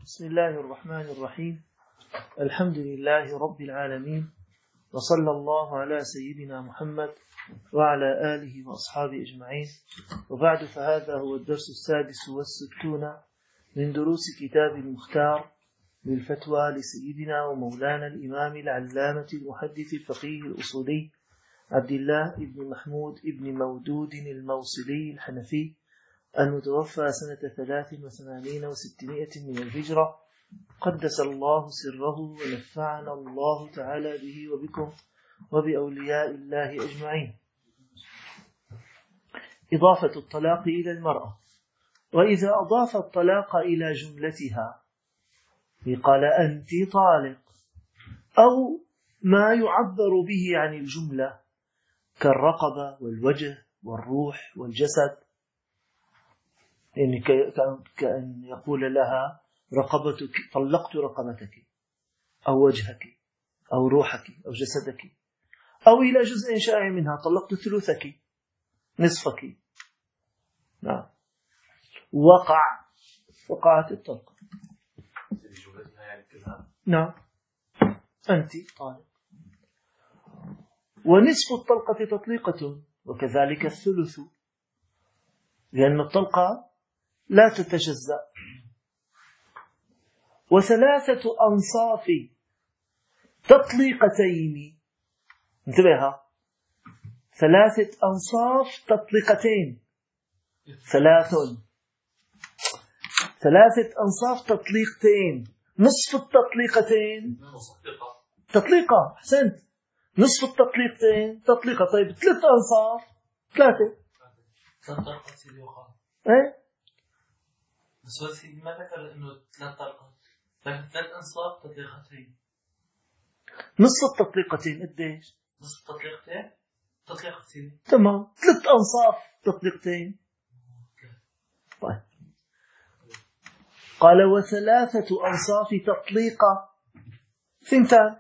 بسم الله الرحمن الرحيم. الحمد لله رب العالمين، وصلى الله على سيدنا محمد وعلى آله وأصحابه أجمعين، وبعد، فهذا هو الدرس 66 من دروس كتاب المختار للفتوى لسيدنا ومولانا الإمام العلامة المحدث الفقيه الأصولي عبد الله بن محمود بن مودود الموصلي الحنفي، المتوفى سنة 83 و600 من الهجرة، قدس الله سره ونفعنا الله تعالى به وبكم وبأولياء الله أجمعين. إضافة الطلاق إلى المرأة. وإذا أضاف الطلاق إلى جملتها قال أنت طالق، أو ما يعبر به عن الجملة كالرقبة والوجه والروح والجسد، يعني كأن يقول لها رقبتك، طلقت رقبتك أو وجهك أو روحك أو جسدك، أو إلى جزء شائع منها طلقت ثلثك نصفك. نعم، وقعت الطلقة. نعم، أنت طالق. ونصف الطلقة تطليقة، وكذلك الثلث، لأن الطلقة لا تتجزأ. وثلاثة أنصاف تطليقتين، انتبهها، 3 أنصاف تطليقتين، 3 أنصاف تطليقتين. نصف التطليقتين تطليقة، أحسنت، نصف التطليقتين تطليقة. طيب 3 أنصاف 3 ايه؟ بس هو سيدي ما ذكر انه 3 طلقات، لكن 3 انصاف تطليقتين. نص التطليقتين قديش؟ نص التطليقتين تطليقتين، تمام، 3 أنصاف تطليقتين. طيب، قال وثلاثة أنصاف تطليقة 2.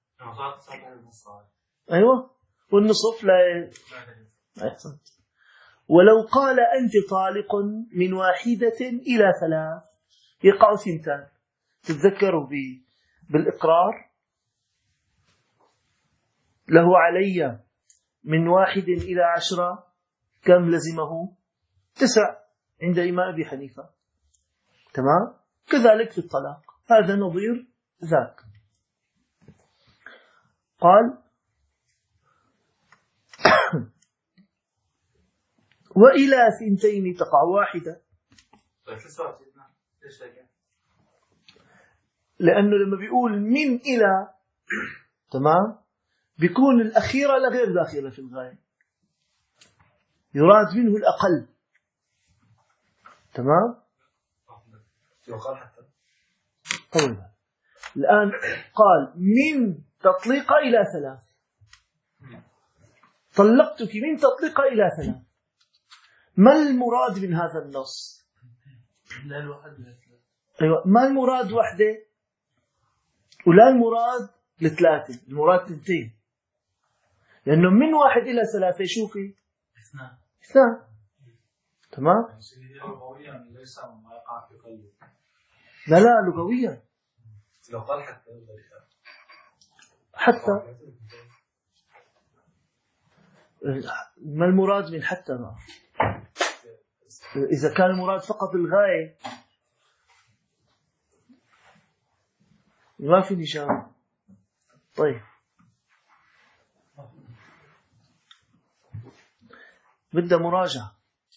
أيوة، والنصف لا أحسنت. ولو قال أنت طالق من 1 إلى 3 يقع 2. تتذكروا بالإقرار له علي من 1 إلى 10 كم لزمه؟ 9 عند إمام أبي حنيفة. تمام، كذلك في الطلاق، هذا نظير ذاك. قال وإلى 2 تقع 1. لأنه لما بيقول من إلى، تمام، بيكون الأخيرة لغير داخلة في الغاية، يراد منه الأقل. تمام. طيب، الآن قال من تطليقة إلى 3، طلقتك من تطليقة إلى 3. ما المراد من هذا النص؟ أيوة، ما المراد 1 ولا المراد 3، المراد 2. لأنه من 1 إلى 3 شوفي 2. تمام. لا لغويا. لو قال حتى ما المراد من حتى ما؟ إذا كان المراد فقط الغاية ما في نجاة. طيب، بدأ مراجعة.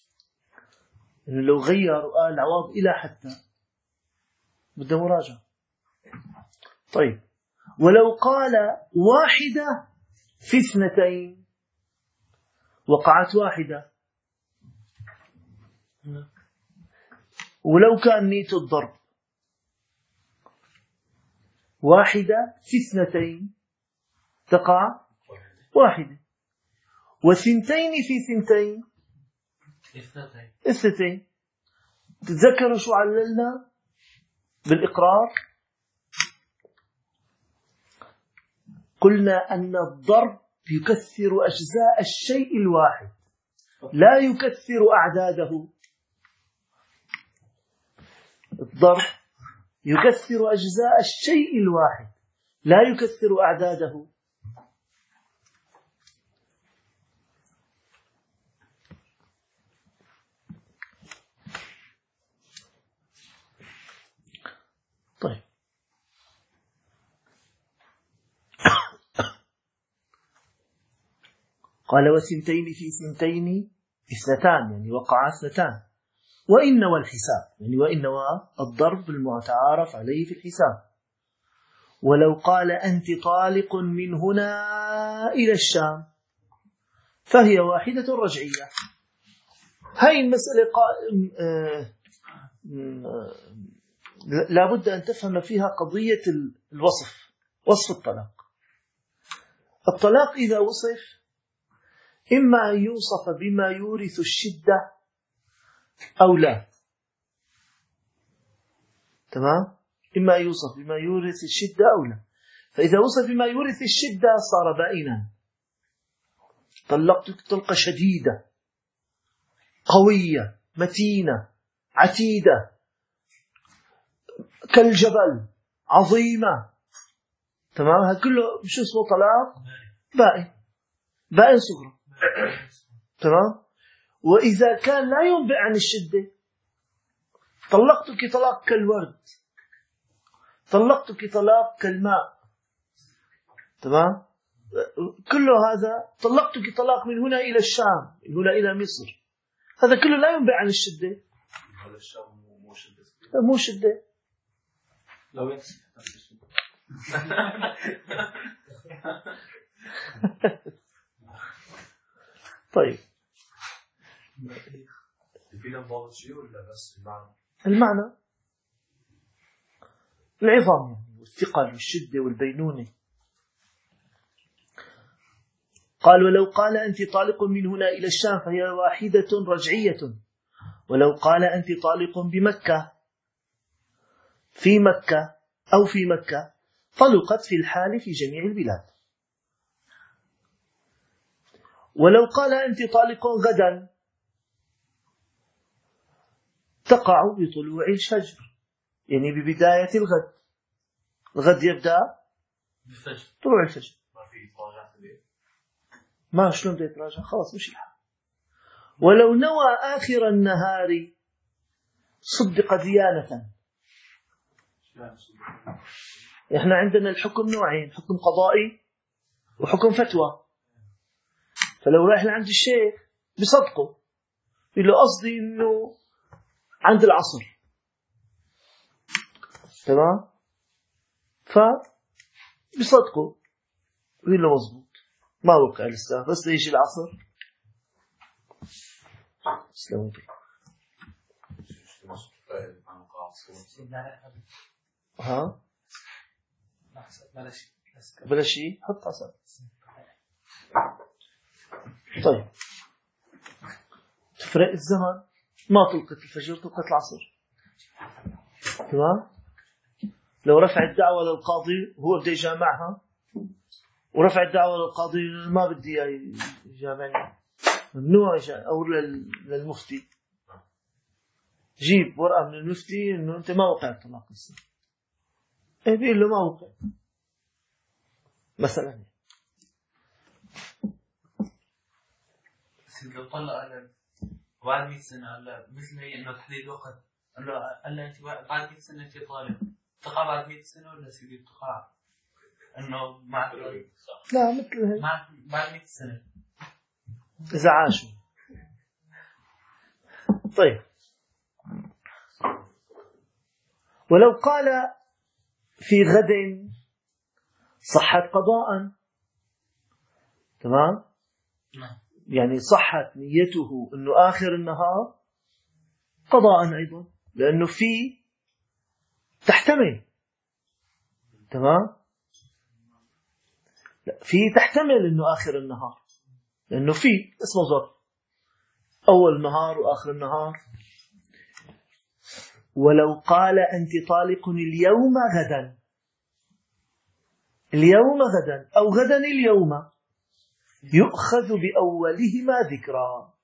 لو غير وقال عوض إلى حتى بدأ مراجعة. طيب، ولو قال 1 في 2 وقعت 1. ولو كان نية الضرب 1 في 2 تقع 1، و2 في 2 2. تتذكروا شو عللنا بالإقرار؟ قلنا أن الضرب يكثر أجزاء الشيء الواحد، لا يكثر أعداده. الضرب يكثر أجزاء الشيء الواحد لا يكثر أعداده. طيب قال وسنتين في سنتين اثنتان، يعني وقع اثنتان. وإن والحساب، يعني وإن والضرب المتعارف عليه في الحساب. ولو قال أنت طالق من هنا إلى الشام فهي واحدة رجعية. هاي المسألة لابد أن تفهم فيها قضية الوصف، وصف الطلاق. الطلاق إذا وصف إما أن يوصف بما يورث الشدة أو لا. تمام؟ إما أن يوصف بما يورث الشدة أو لا. فإذا وصف بما يورث الشدة صار بائنا. طلقتك طلقة شديدة قوية متينة عتيدة كالجبل عظيمة. تمام؟ هذا كله شو اسمه؟ طلاق بائن، بائن صغرى. تمام؟ وإذا كان لا ينبئ عن الشدة، طلقتك طلاق كالورد، طلقتك طلاق كالماء. تمام؟ كله هذا طلقتك طلاق من هنا إلى الشام، من هنا إلى مصر، هذا كله لا ينبئ عن الشدة. هذا الشام مو شدة، مو شدة. لو يكسب طيب في ضابط شيء ولا بس المعنى العظام والثقل والشدة والبينونة. قال ولو قال أنت طالق من هنا إلى الشام فهي واحدة رجعية. ولو قال أنت طالق بمكة في مكة أو في مكة طلقت في الحال في جميع البلاد. ولو قال أنت طالق غدا تقع بطلوع الفجر، يعني ببداية الغد. الغد يبدأ بالفجر، طلوع الفجر. ما في طاجع في ما شلون بدي يتراجع، خلاص مش الحال. ولو نوى آخر النهار صدق ديانة. احنا عندنا الحكم نوعين، حكم قضائي وحكم فتوى. فلو رايح لعند الشيخ بصدقه، يقول له قصدي انه عند العصر. تمام؟ فبصدقه يقول له مضبوط، ما وقع لسه، بس يجي العصر. سلام بي. ها بلا شيء حط عسل. طيب تفرق الزمن، ما طلقت الفجر طلقت العصر. تمام؟ لو رفع الدعوة للقاضي وهو بده يجامعها، ورفع الدعوة للقاضي ما بدي يجامعني، ممنوع، أو للمفتي جيب ورقة من المفتي إنه أنت ما وقع الطلاق لسه. إيه بيقول له ما وقع مثلا. لو طلق على بعد 100 سنة على مثل هي إنه تحديد وقت، قال له أنت بعد 100 سنة أنت طالق، تقع بعد 100 سنة ولا سيدي تقع إنه مع لا مثل هيك مع بعد 100 سنة إذا عاشوا. طيب ولو قال في غد صحت قضاء. تمام؟ يعني صحت نيته أنه آخر النهار قضاء أيضا، لأنه في تحتمل. تمام؟ لا في تحتمل أنه آخر النهار، لأنه في اسمه ظرف، أول النهار وآخر النهار. ولو قال أنت طالق اليوم غدا، اليوم غدا أو غدا اليوم، يؤخذ بأولهما ذكرا.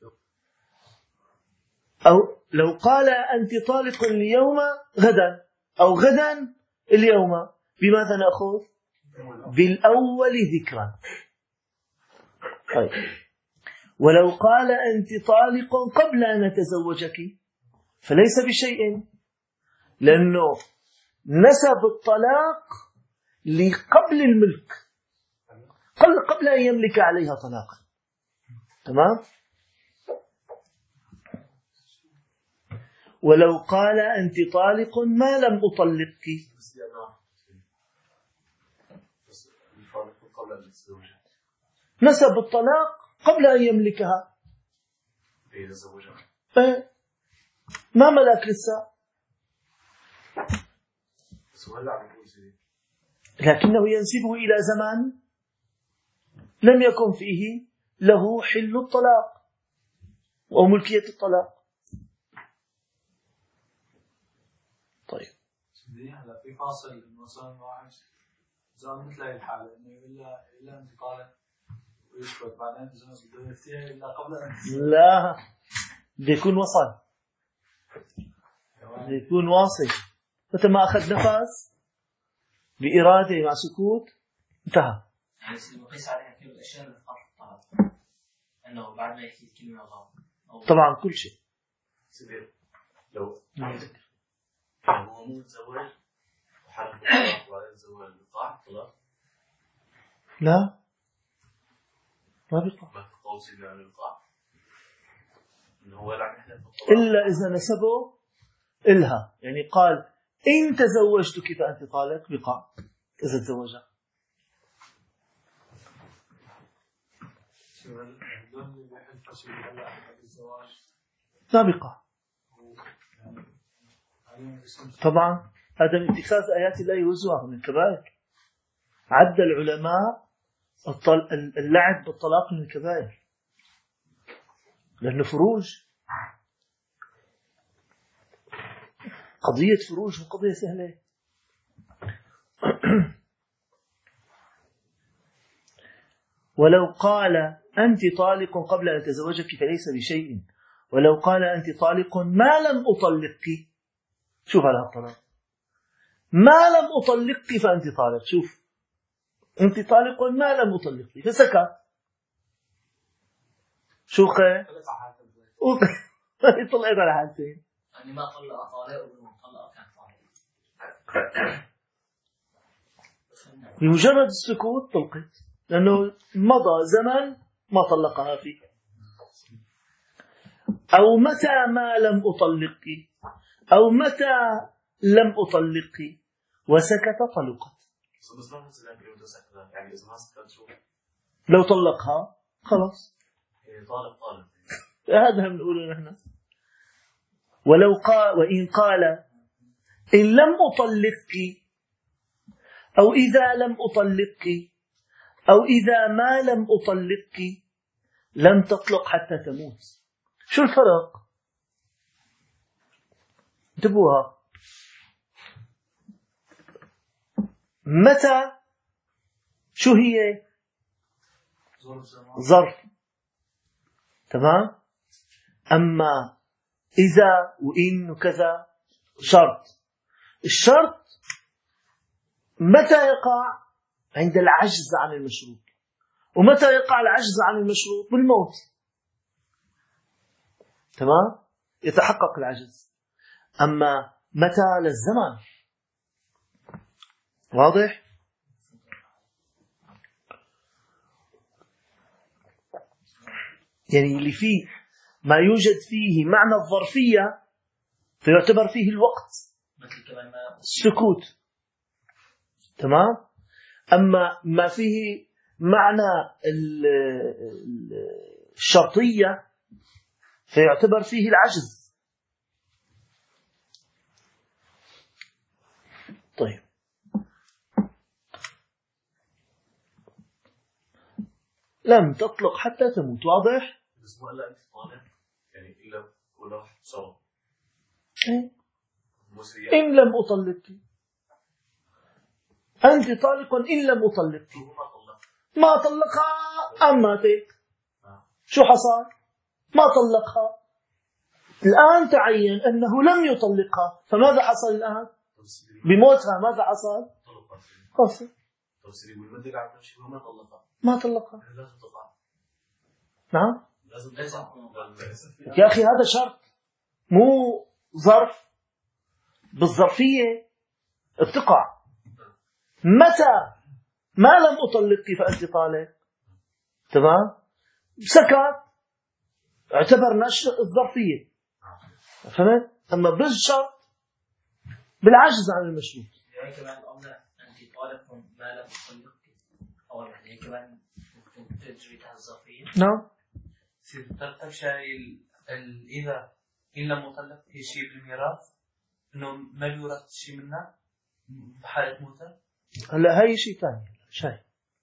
أو لو قال أنت طالق اليوم غدا أو غدا اليوم، بماذا نأخذ؟ بالأول ذكرا. طيب. ولو قال أنت طالق قبل أن أتزوجك فليس بشيء، لأنه نسب الطلاق لقبل الملك، قبل أن يملك عليها طلاقا. تمام؟ ولو قال أنت طالق ما لم أطلقك، نسب الطلاق قبل أن يملكها، ما ملك لسه، لكنه ينسبه إلى زمان لم يكن فيه له حل الطلاق أو ملكية الطلاق. طيب. هلا في فاصل مثلا واحد زال مثل هاي الحالة إنه إلا أنت طالق ويسكت، بعدين إذا بده يفتيها إلا قبل أن لا، بده يكون وصل، بده يكون واصل، متى ما أخذ نفس بإرادة مع سكوت انتهى. يعني نقيس عليها كل الأشياء اللي في الطلاق، أنه بعد ما يحكي كلمة غلط طبعا كل شيء. لو هو مو متزوج وحرف الطلاق وبعدين تزوج بقاع طلاق، لا ما بيقع، ما في قول سيدنا عن القاع إنه هو لا يحلف بالطلاق إلا إذا نسبه إلها، يعني قال إن تزوجتك فأنت طالق بقاع إذا تزوجها. ما بقى طبعا. هذا من اتخاذ آيات الله هزوا من الكبائر. عد العلماء اللعب بالطلاق من الكبائر لأنه فروج، قضية فروج مو قضية سهلة. ولو قال أنت طالق قبل أن تزوجك فليس بشيء، ولو قال أنت طالق ما لم أطلقك، شوف على الطلاق، ما لم أطلقك فأنت طالق، شوف أنت طالق ما لم أطلقك فسكت، شو خير طلعت على حالتين، يعني ما طلق طالق وطلق كان طالق بمجرد السكوت طلقت، لأنه مضى زمن ما طلقها فيه. أو متى ما لم أطلقك، أو متى لم أطلقك وسكت طلقت. لو طلقها خلاص طالق هذا هم نقوله نحن. ولو قال وإن قال إن لم أطلقك أو إذا لم أطلقك أو إذا ما لم أطلقك لم تطلق حتى تموت. شو الفرق؟ انتبهوها. متى شو هي؟ ظرف، تمام. أما إذا وإن وكذا شرط. الشرط متى يقع؟ عند العجز عن المشروط. ومتى يقع العجز عن المشروط؟ بالموت، تمام، يتحقق العجز. أما متى للزمان. واضح؟ يعني اللي فيه ما يوجد فيه معنى الظرفية فيعتبر فيه الوقت، السكوت، تمام. أما ما فيه معنى الشرطية فيعتبر فيه العجز. طيب، لم تطلق حتى تموت. واضح؟ بس ما لا أنت طالق يعني إلا ولا صار إن لم أطلقك، أنت طالق إن لم أطلقك، ما طلقها أم ماتت. شو حصل؟ ما طلقها، الآن تعين أنه لم يطلقها، فماذا حصل الآن؟ بموتها ماذا حصل؟ خلص طب سيدي والمدة قاعد تمشي وما طلقها. ما طلقها. لا تطلقها. نعم. لازم يا أخي هذا شرط مو ظرف. بالظرفية بتقع. متى ما لم أطلقك فأنت طالق. تمام. سكت اعتبرنا الظرفية. فهمت؟ أما بالشرط بالعجز عن المشروط. يعني كمان قلنا أنت طالق ما لم أطلقك أو يعني كمان ممكن تجري تحت الظرفية. نعم. ترتب شيء إذا إن لم أطلق في شيء بالميراث إنه ما بيورث شيء منه بحالة موته. هلا هاي شيء ثاني. شيء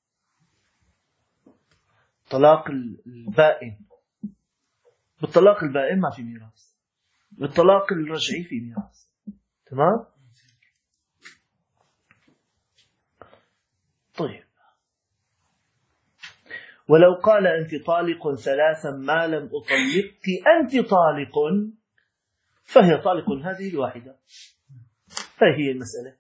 طلاق البائن. بالطلاق البائن ما في ميراث. بالطلاق الرجعي في ميراث. تمام. طيب ولو قال أنت طالق ثلاثا ما لم أطلقك أنت طالق فهي طالق هذه الواحدة. هذه هي المسألة.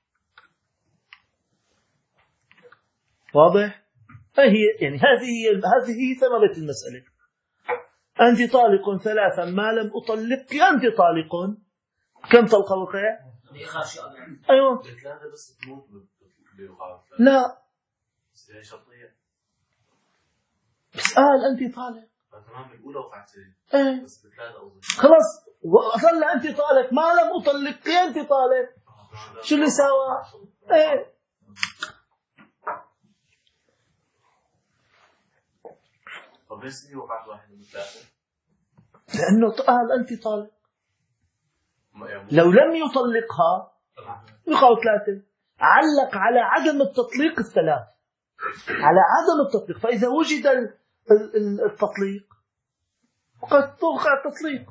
واضح؟ يعني هذه ثمرة المسألة. أنت طالق ثلاثا ما لم أطلقك أنت طالق. كم طلقة وقع؟ أيوة. لا بس قال أنت طالق. تمام الأولى وقعتين. ايه بس بثلاثة أظن. خلاص وصل أنت طالق ما لم أطلقك أنت طالق. شو اللي سوى؟ ايه طب ليش وقعت واحدة من ثلاثة؟ لأنه قال أنت طالق. لو لم يطلقها يقعوا ثلاثة. علق على عدم التطليق الثلاث. على عدم التطليق. فإذا وجد التطليق قد توقع التطليق.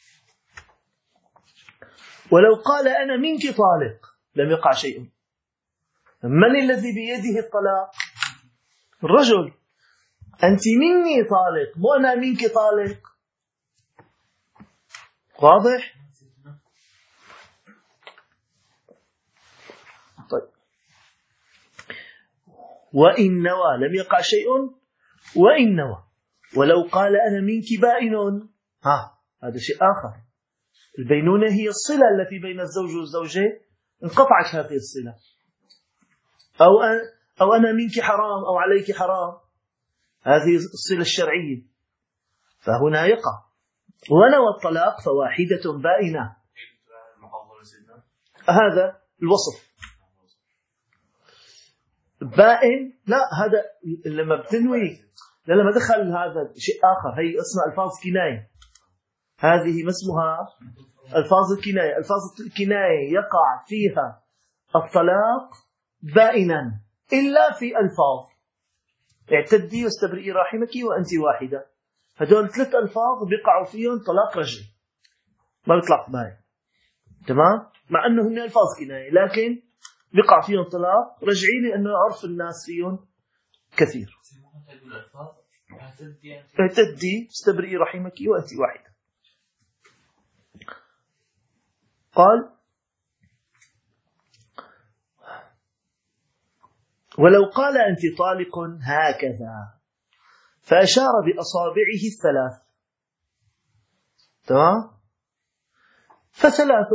ولو قال أنا منك طالق لم يقع شيء. من الذي بيده الطلاق؟ الرجل. أنت مني طالق مو أنا منك طالق. واضح؟ طيب وإن نوى لم يقع شيء. وإن نوى ولو قال أنا منك بائن هذا شيء آخر. البينونة هي الصلة التي بين الزوج والزوجة انقطعت هذه الصلة. أو أنا منك حرام أو عليك حرام. هذه الصلة الشرعية. فهنا يقع. ونوى الطلاق فواحدة بائنة. هذا الوصف. بائن لا هذا لما بتنوي لما دخل هذا شيء آخر. هي اسمها ألفاظ كناية. هذه ما اسمها ألفاظ الكناية. ألفاظ الكناية يقع فيها الطلاق بائنا إلا في ألفاظ اعتدي واستبرئي رحمك وأنت واحدة. هدول 3 ألفاظ بيقعوا فيهم طلاق رجعي ما بيطلق بائن. تمام. مع أنه هن ألفاظ كناية لكن بيقع فيهم طلاق رجعي لأنه عرف الناس فيهم كثير. اعتدي استبرئي رحمك وأنت واحدة. قال ولو قال أنت طالق هكذا فأشار بأصابعه الثلاث. تمام. فثلاث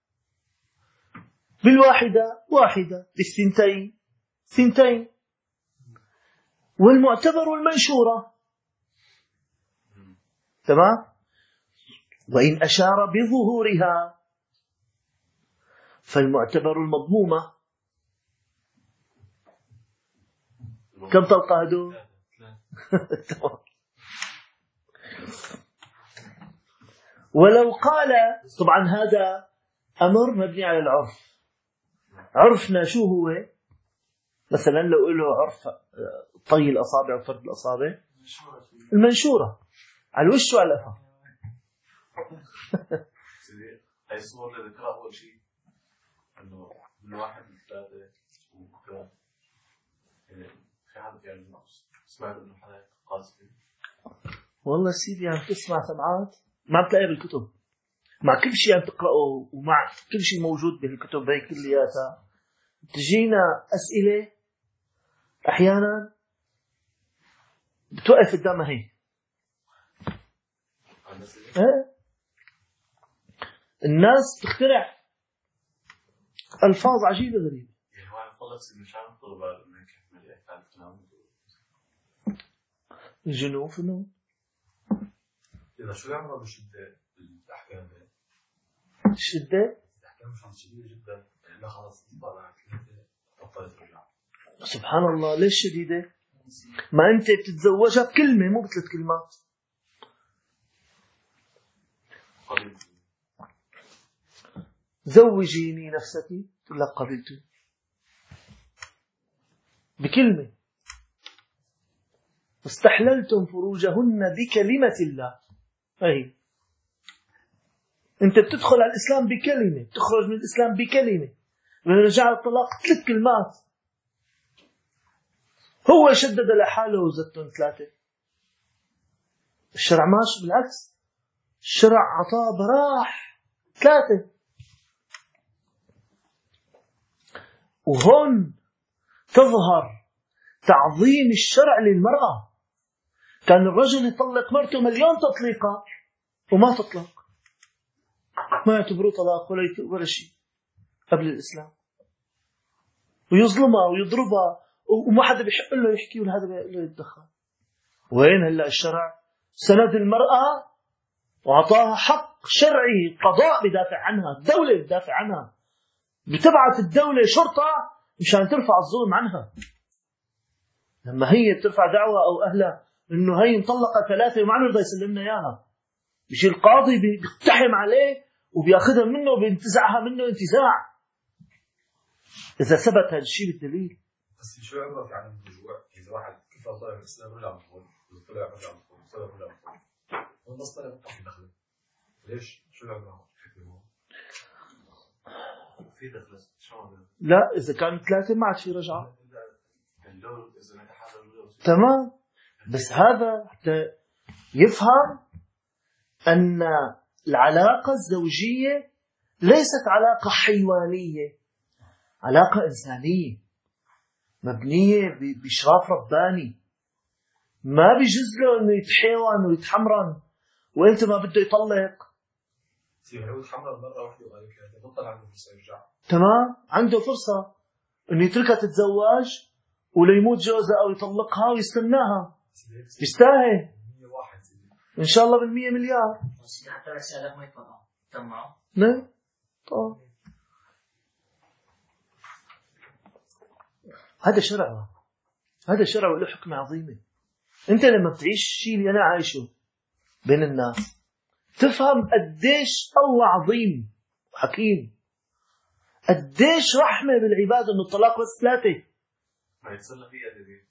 بالواحدة واحدة بالثنتين ثنتين. والمعتبر المنشورة. تمام. وإن أشار بظهورها فالمعتبر المضمومة. كم طلقة هدول؟ ولو قال طبعا هذا أمر مبني على العرف. عرفنا شو هو. مثلا لو له عرف طي الأصابع وفرد الأصابع المنشورة على الوش وعلى الأفق. هاي الصور اللي ذكرها أول شيء إنه من 1 ل 3 وكذا. في حد يعني سمعت إنه حدا قاسي. والله سيدي عم تسمع سمعات ما بتلاقيها بالكتب. مع كل شيء عم تقرأه ومع كل شيء موجود بالكتب هي كلياتها، تجينا أسئلة أحيانا بتوقف قدامها هي. الناس تخترع ألفاظ عجيبة غريبة. يعني واحد خلص المشان طلب انك مليئة تعرف تنام الجنون فنون. إذا شو يعملوا بالشدة بالأحكام؟ الشدة الأحكام مش شديدة جدا، لا خلاص طلعت بطلت ترجع. سبحان الله. ليش شديدة؟ ما أنت بتتزوجها بكلمة مو بثلاث كلمات. زوجيني نفسك تقول لك قبلت بكلمة. استحللتم فروجهن بكلمة الله. أي أنت بتدخل على الإسلام بكلمة، تخرج من الإسلام بكلمة. ورجع الطلاق 3 كلمات. هو شدد لحاله وزدتهم 3. الشرع ماشي بالعكس، الشرع عطاه براح 3. وهون تظهر تعظيم الشرع للمرأة. كان الرجل يطلق مرته 1,000,000 تطليقة وما تطلق، ما يعتبروه طلاق ولا شيء قبل الإسلام، ويظلمها ويضربها وما حدا بيحق له يحكي ولا حدا بيحق له يتدخل. وين هلا الشرع سند المرأة وعطاها حق شرعي، قضاء بدافع عنها، الدولة بدافع عنها، بتبعث الدولة شرطة مشان ترفع الظلم عنها. لما هي بترفع دعوة أو أهلها إنه هي مطلقة 3 وما عم يرضى يسلمنا إياها، بيجي القاضي بيقتحم عليه وبياخذها منه وبينتزعها منه انتزاع إذا ثبت هذا الشيء بالدليل. بس شو عبرة في عدم الرجوع؟ إذا واحد كيف طلع من الإسلام رجع مدخول، إذا طلع رجع مدخول، طلع رجع مدخول، هو بس طلع في دخله. ليش؟ شو العبرة؟ في دخلة شو؟ لا إذا كانوا 3 ما عاد في رجعة. تمام. بس هذا حتى يفهم أن العلاقة الزوجية ليست علاقة حيوانية، علاقة إنسانية مبنية بإشراف رباني. ما بيجوز له إنه يتحيوان ويتحمرن وإنت ما بده يطلق. هو يتحمرن مرة واحدة وقال لك بطل عنده فرصة يرجع. تمام، عنده فرصة إنه يتركها تتزوج ولا يموت جوزها أو يطلقها ويستناها. يستاهل إن شاء الله بال100 مليار. حتى رسالة ما يطلعوا تمام. نعم طبعا. هذا شرع، هذا شرع وله حكمة عظيمة. أنت لما بتعيش الشيء اللي أنا عايشه بين الناس تفهم قديش الله عظيم وحكيم، قديش رحمة بالعباد إنه الطلاق بس 3. ما يتصل فيها دي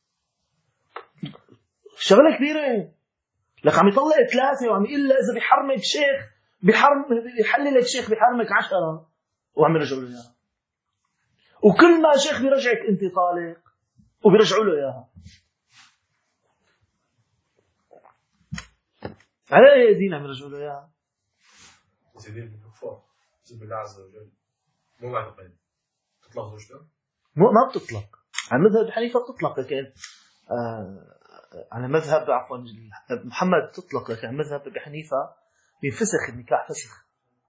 شغلة كبيرة. لك عم يطلق 3 وعم يقول إذا بيحرمك شيخ بيحللك شيخ بيحرمك 10 وعم يرجعوا له إياها. وكل ما شيخ بيرجعك أنت طالق وبيرجعوا له إياها. على أي دين عم يرجعوا له إياها؟ سيدين بالكفار بسم الله عز وجل مو معتقد تطلق زوجته؟ ما بتطلق. على مذهب حنيفة بتطلق، لكن على مذهب عفوا محمد تطلق، لكن على مذهب حنيفة بينفسخ النكاح فسخ.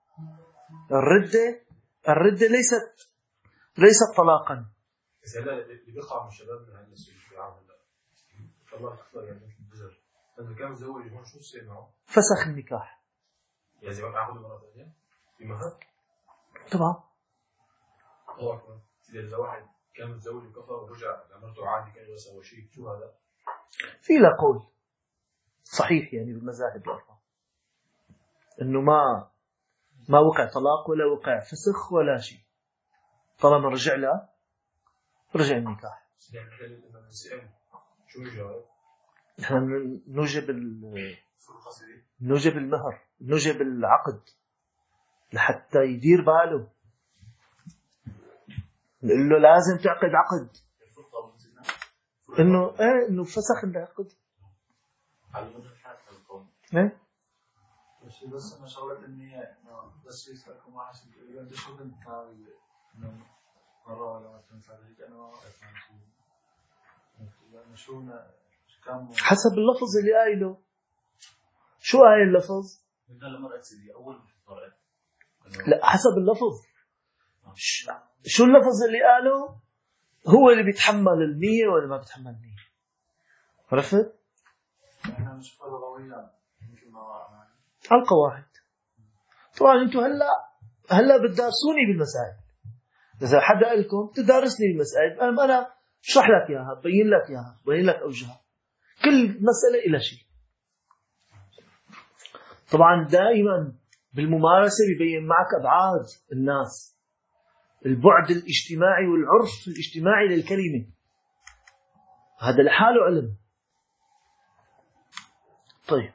الردة ليست طلاقا. بس هلا اللي بيقع من الشباب من هذا السوق في العام هلا الله يكفر يعني مثل البزر لما كان متزوج هون شو يصير معه؟ فسخ النكاح. يعني زي ما بياخذوا مرة ثانية بمهر؟ طبعا. الله أكبر. إذا واحد كان متزوج وكفر ورجع لمرته عادي كان يسوي شيء، شو هذا؟ في له قول صحيح يعني بالمذاهب الأربعة إنه ما وقع طلاق ولا وقع فسخ ولا شيء، طالما رجع له رجع النكاح. يعني لما نسأل شو الجواب؟ نحن نوجب المهر، نوجب العقد لحتى يدير باله، نقول له لازم تعقد عقد انه فسخ العقد. على مدى الحياة القوم ايه بس إنه شغلة النية إنه بس يسألكم واحد إذا أنت شو كنت ناوي إنه مرة ولا مرتين صار هيك أنا ما وقفت عن شيء يعني شو كم حسب اللفظ اللي قايله. شو قايل اللفظ؟ قال لمرأة سيدي أول فرق لا حسب اللفظ. شو اللفظ اللي قاله؟ هو اللي بيتحمل النية ولا ما بيتحمل النية. عرفت؟ إحنا نشوفها لغويا يمكن ما على القواعد. طبعا انتم هلا بتدارسوني بالمسائل. اذا حدا قال لكم تدارسني بالمسائل انا اشرح لك اياها، ببين لك اياها، ببين لك اوجهها. كل مسألة إلى شيء. طبعا دائما بالممارسة بيبين معك أبعاد الناس، البعد الاجتماعي والعرف الاجتماعي للكلمة، هذا لحاله علم. طيب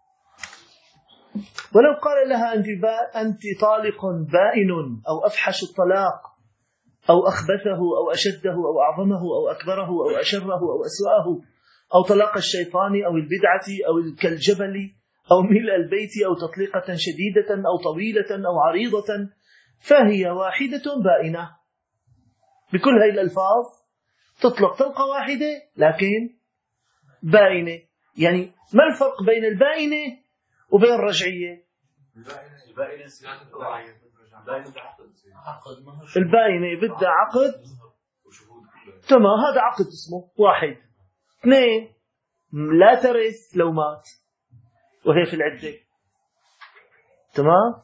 ولو قال لها أنت طالق بائن أو أفحش الطلاق أو أخبثه أو أشده أو أعظمه أو أكبره أو أشره أو أسوأه أو طلاق الشيطان أو البدعة أو كالجبل أو ملء البيت أو تطليقة شديدة أو طويلة أو عريضة فهي واحدة بائنة. بكل هذه الألفاظ تطلق طلقة واحدة لكن بائنة. يعني ما الفرق بين البائنة وبين الرجعية؟ البائنة بدها عقد، تمام، هذا عقد اسمه واحد. اثنين لا ترث لو مات وهي في العدة، تمام.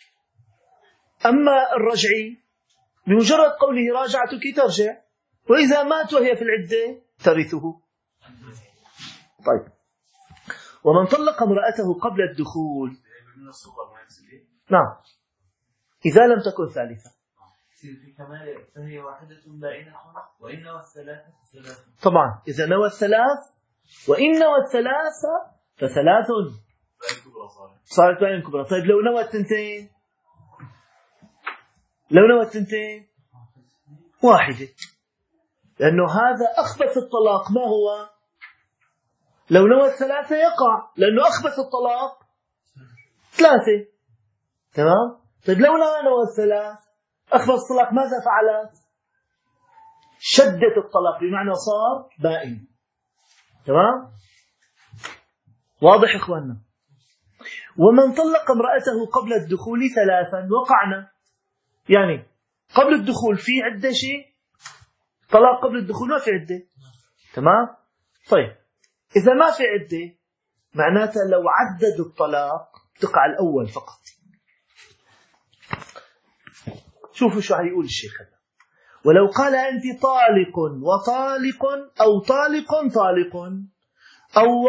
أما الرجعي بمجرد قوله راجعتك ترجع، وإذا مات وهي في العدة ترثه. طيب ومن طلق امرأته قبل الدخول، نعم، إذا لم تكن ثالثة في كمال فهي واحدة بائنة وإن والثلاثة ثلاثة. طبعا إذا نوى الثلاث وإن والثلاثة فثلاث صارت بائن كبرى. طيب لو نوى الثنتين، لو نوى الثنتين واحدة، لأنه هذا أخبث الطلاق. ما هو؟ لو نوى الثلاثة يقع، لأنه أخبث الطلاق ثلاثة، تمام. طيب لو نوى الثلاث أخبث الطلاق ماذا فعلت؟ شدت الطلاق، بمعنى صار بائن، تمام. واضح إخواننا؟ ومن طلق امرأته قبل الدخول ثلاثا وقعنا، يعني قبل الدخول في عدة شيء، طلاق قبل الدخول ما في عدة، تمام. طيب إذا ما في عدة معناتها لو عدد الطلاق تقع الأول فقط. شوفوا شو هيقول الشيخ هذا. ولو قال أنت طالق وطالق أو طالق أو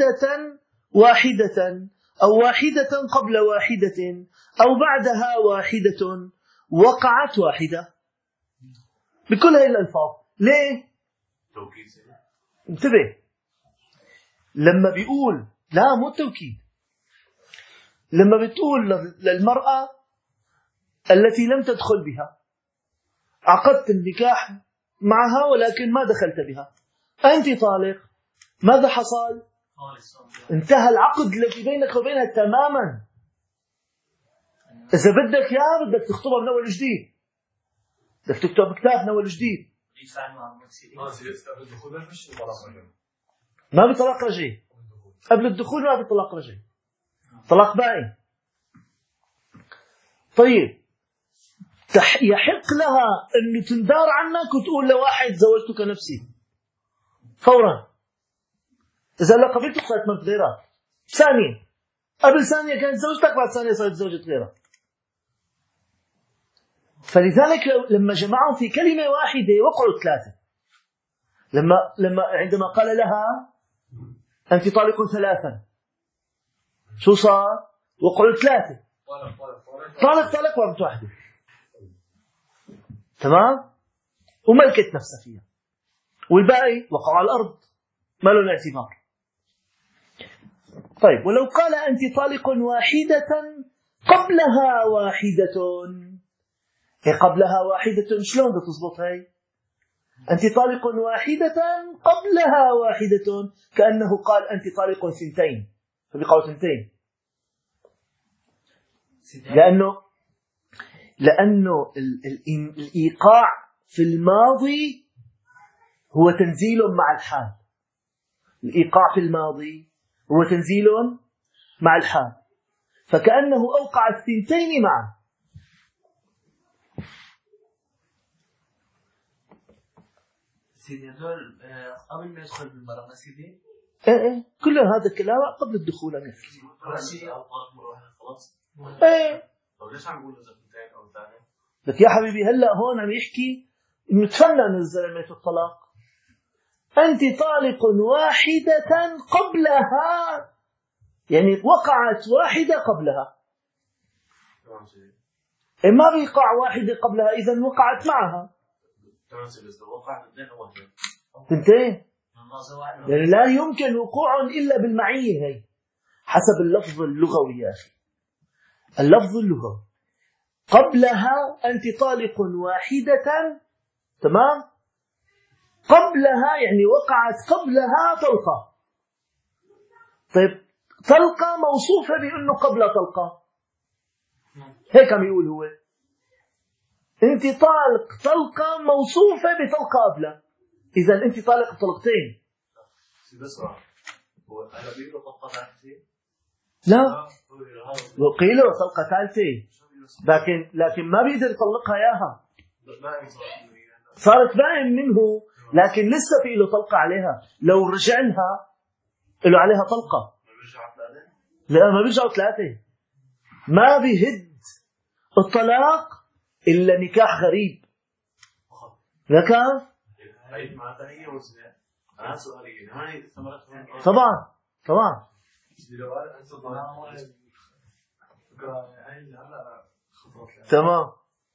واحدة أو واحدة قبل واحدة أو بعدها واحدة وقعت واحدة بكل هذه الألفاظ. ليه؟ انتبه، لما بيقول لا مو التوكيد، لما بتقول للمرأة التي لم تدخل بها عقدت النكاح معها ولكن ما دخلت بها، أنت طالق، ماذا حصل؟ انتهى العقد الذي بينك وبينها تماما. إذا بدك يا بدك تخطبها من أول جديد، بدك تكتب كتاب من أول جديد. ما بطلاق رجعي قبل الدخول، ما بطلاق رجعي، طلاق بائن. طيب يحق لها أن تندار عنك وتقول لواحد زوجتك نفسي فورا. إذا لا قبلتك صارت مرت غيرك، ثانية قبل ثانية كانت زوجتك، بعد ثانية صارت زوجة غيرك. فلذلك لما جمعوا في كلمة واحدة وقعوا ثلاثة. عندما قال لها أنت طالق ثلاثا، شو صار؟ وقعوا ثلاثة، طالق وقت واحدة، تمام، وملكت نفسها فيها، والباقي وقعوا على الأرض ما لهم اعتبار. طيب ولو قال أنت طالق واحدة قبلها واحدة، قبلها واحدة شلون بدها تزبط هاي؟ أنت طالق واحدة قبلها واحدة، كأنه قال أنت طالق ثنتين، فبقوا ثنتين. لأنه الإيقاع في الماضي هو تنزيل مع الحال. الإيقاع في الماضي هو تنزيل مع الحال، فكأنه أوقع الثنتين معا. سيدي هذول قبل ما يدخل بالمرأة سيدي كل هذا الكلام قبل الدخول أنا خلاص. طب ليش عم نقول إذا اثنتين أو ثاني؟ لك يا حبيبي هلا هون عم يحكي إنه تفنن الزلمة في الطلاق. أنت طالق واحدة قبلها، يعني وقعت واحدة قبلها. ما بيقع واحدة قبلها، إذن وقعت معها. تنتين يعني لا يمكن وقوع إلا بالمعية. هي حسب اللفظ اللغوي يا أخي، اللفظ اللغوي قبلها أنت طالق واحدة، تمام؟ قبلها يعني وقعت قبلها طلقة. طيب طلقة موصوفة بأنه قبل طلقة، هيك عم يقول هو. أنت طالق طلقة موصوفة بطلقة قبلها، إذا أنت طالق طلقتين. لا وقيله طلقة ثالثة، لكن ما بيقدر يطلقها إياها، صارت باين منه، لكن لسه في له طلقة عليها. لو رجع لها له عليها طلقة. لا ما بيرجعوا ثلاثة. ما بيهد الطلاق إلا نكاح غريب. لك طبعا تمام.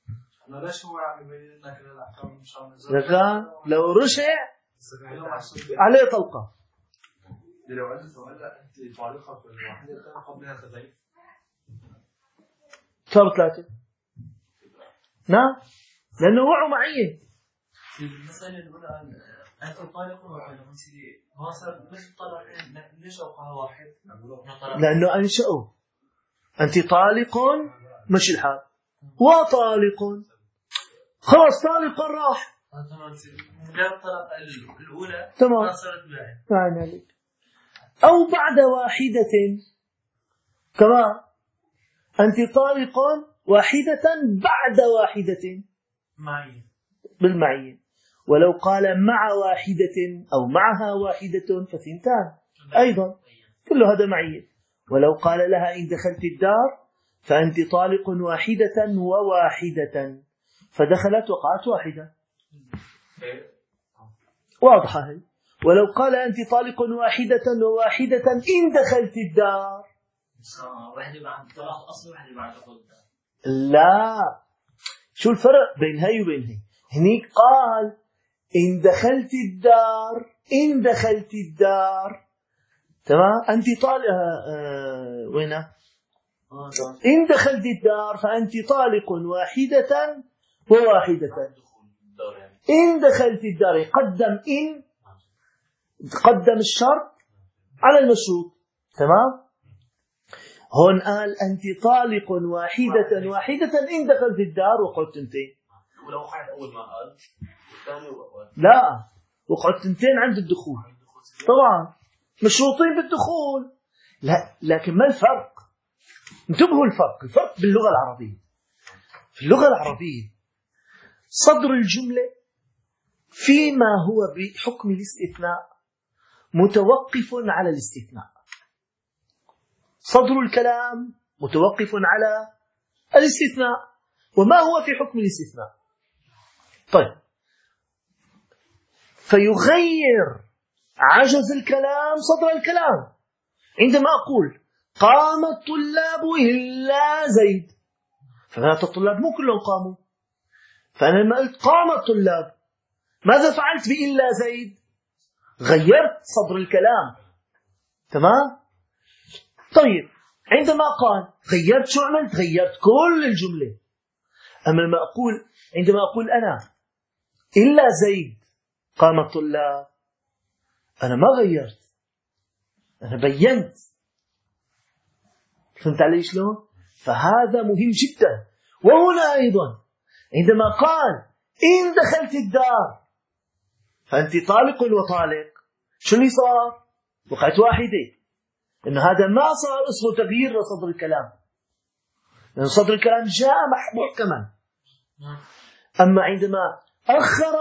لكن لو رجع عليه طلقة. صار ثلاثة. نعم لأنه وعوا معي. المسألة الأولى أنت طالق واحد من سيدي، ما صار مثل طلاقين، ليش أوقع واحد؟ لأنه أنشأوا. أنت طالق مش الحال، وطالق خلاص طالق راح. تمام سيدي، غير الطلاق الأولى تمام. ما صارت باين. معنى عليك. أو بعد واحدة كمان، أنت طالق واحدة بعد واحدة معي بالمعية. ولو قال مع واحدة أو معها واحدة فثنتان أيضا، كل هذا معية. ولو قال لها إن دخلت الدار فأنت طالق واحدة وواحدة، فدخلت وقعت واحدة، واضحة هي. ولو قال أنت طالق واحدة وواحدة إن دخلت الدار، واحدة بعد طلاق أصل واحدة بعد دخول الدار. لا، شو الفرق بين هي وبين هي؟ هنيك قال إن دخلت الدار، إن دخلت الدار، تمام؟ أنت طالق وينه؟ إن دخلت الدار فأنت طالق واحدة وواحدة. إن دخلت الدار قدم إن، قدم الشرط على المشروط، تمام؟ هون قال أنت طالق واحدة واحدة إن دخلت الدار وقعت تنتين. ولو وقعت أول ما قال الثاني لا، وقعت تنتين عند الدخول طبعا، مشروطين بالدخول. لا، لكن ما الفرق؟ انتبهوا الفرق باللغة العربية. في اللغة العربية صدر الجملة فيما هو بحكم الاستثناء متوقف على الاستثناء. صدر الكلام متوقف على الاستثناء، وما هو في حكم الاستثناء. طيب، فيغير عجز الكلام صدر الكلام. عندما أقول قام الطلاب إلا زيد، فمعنى الطلاب مو كلهم قاموا. فأنا لما قلت قام الطلاب، ماذا فعلت بإلا زيد؟ غيرت صدر الكلام، تمام؟ طيب، عندما قال غيرت شو عملت؟ غيرت كل الجملة. أما لما أقول، عندما أقول أنا إلا زيد قام الطلاب، أنا ما غيرت، أنا بينت. فهمت علي شلون؟ فهذا مهم جدا. وهنا أيضا عندما قال إن دخلت الدار فأنت طالق وطالق، شو اللي صار؟ وقعت واحدة. إن هذا ما صار اسمه تغيير لصدر الكلام، لأن صدر الكلام جاء محكما. أما عندما أخر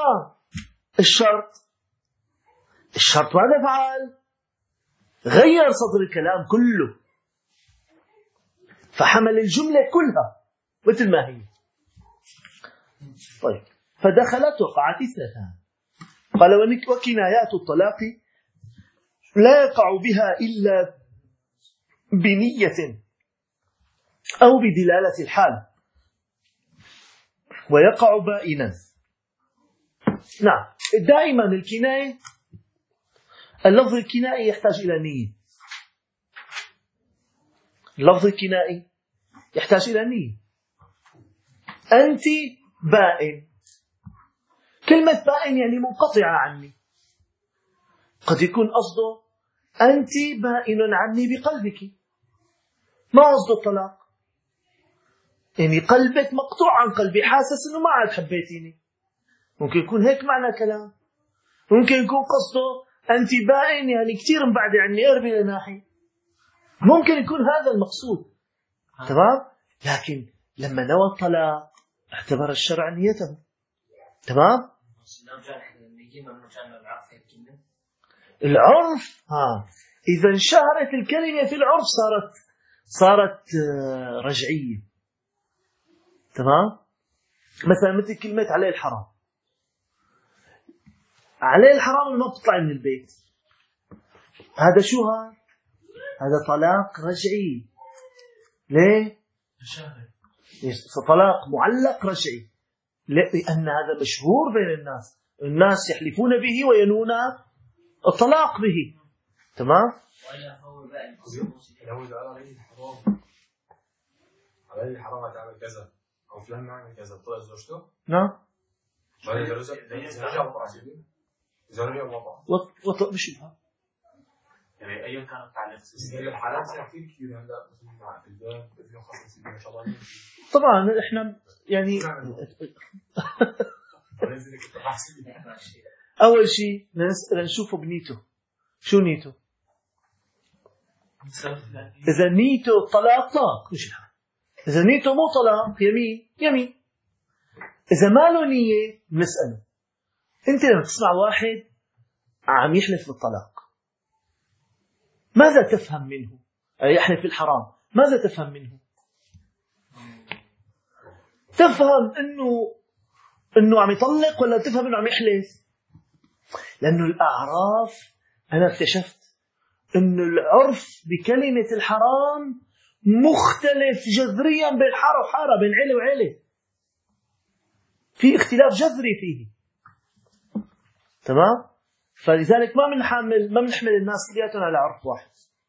الشرط ماذا فعل؟ غير صدر الكلام كله، فحمل الجملة كلها مثل ما هي. طيب، فدخلت وقعت اثنتان. قال وكنايات الطلاق لا يقع بها إلا بنية أو بدلالة الحال، ويقع بائنا. نعم، دائما الكناية، اللفظ الكنائي يحتاج إلى نية. اللفظ الكنائي يحتاج إلى نية. أنت بائن، كلمة بائن يعني منقطعة عني. قد يكون قصده أنت بائن عني بقلبك، ما قصده الطلاق، يعني قلبك مقطوع عن قلبي، حاسس أنه ما عاد حبيتيني. ممكن يكون هيك معنى كلام. ممكن يكون قصده أنت بائن يعني كثير مبعد عني، قربي لناحي. ممكن يكون هذا المقصود. تمام؟ لكن لما نوى الطلاق اعتبر الشرع نيته. تمام؟ العرف إذا انشهرت الكلمة في العرف صارت رجعية. تمام؟ مثلا مثل كلمة عليه الحرام. عليه الحرام ما بتطلع من البيت. هذا شو هذا طلاق رجعي. ليه؟ طلاق معلق رجعي. لأن هذا مشهور بين الناس يحلفون به وينون الطلاق به. تمام؟ لو قال عليه الحرام تعمل كذا أو فلان يعمل كذا طلع زوجته. نعم. بشبهة. يعني أيا كانت تعليق الحالات كثير هلا مع الباب ما شاء الله. طبعا احنا يعني أول شيء نشوفه بنيته. شو نيته؟ إذا نيته طلاق مش الحرام. إذا نيته مو طلاق يمين. إذا ما له نية نسأله. أنت لما تسمع واحد عم يحلف بالطلاق ماذا تفهم منه؟ يحلف بالحرام ماذا تفهم منه؟ تفهم إنه عم يطلق ولا تفهم إنه عم يحلف؟ لأنه الأعراف أنا اكتشفت إنه العرف بكلمة الحرام مختلف جذريا بين حارة وحارة، بين عيلة وعيلة، في اختلاف جذري فيه. تمام؟ فلذلك ما بنحمل الناس كلياتهم على عرف واحد.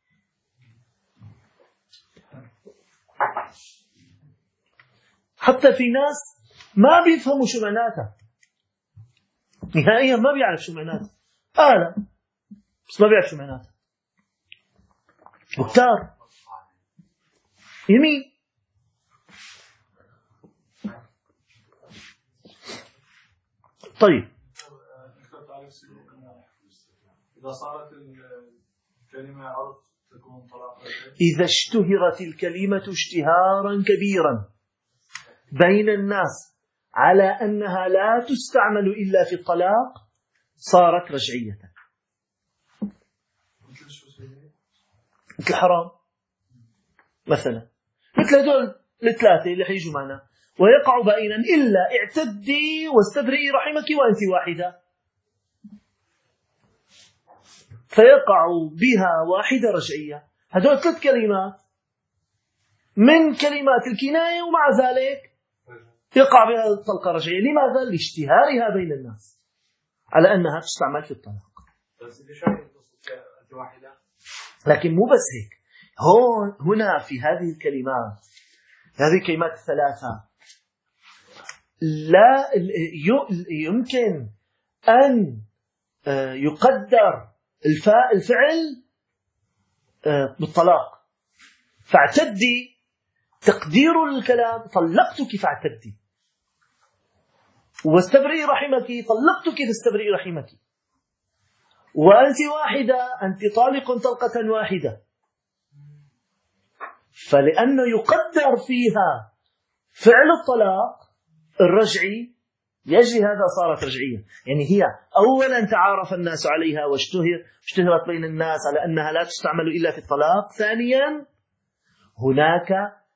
حتى في ناس ما بيفهموا شو معناتها نهائيا، ما بيعرف شو معناتها. لا بس ما بيعرف شو معناتها. وكتار يمين. طيب، إذا صارت الكلمة عرف تكون طلاق. إذا اشتهرت الكلمة اشتهارا كبيرا بين الناس على أنها لا تستعمل إلا في الطلاق صارت رجعية. مثل حرام مثلا، مثل هذول الثلاثة اللي حيجوا معنا. ويقع بائنا إلا اعتدي واستبرئي رحمك وأنت واحدة، فيقع بها واحدة رجعية. هذول 3 كلمات من كلمات الكناية، ومع ذلك يقع بها الطلقة رجعية. لماذا؟ لاشتهارها بين الناس على أنها تستعمل في الطلاق. لكن مو بس هيك، هنا في هذه الكلمات الثلاثة لا يمكن أن يقدر الفعل بالطلاق. فاعتدي تقدير الكلام طلقتك فاعتدي، واستبرئي رحمك طلقتك فاستبرئي رحمك، وأنت واحدة أنت طالق طلقة واحدة. فلأنه يقدر فيها فعل الطلاق الرجعي يجري، هذا صارت رجعية. يعني هي أولا تعارف الناس عليها واشتهرت بين الناس على أنها لا تستعمل إلا في الطلاق. ثانيا هناك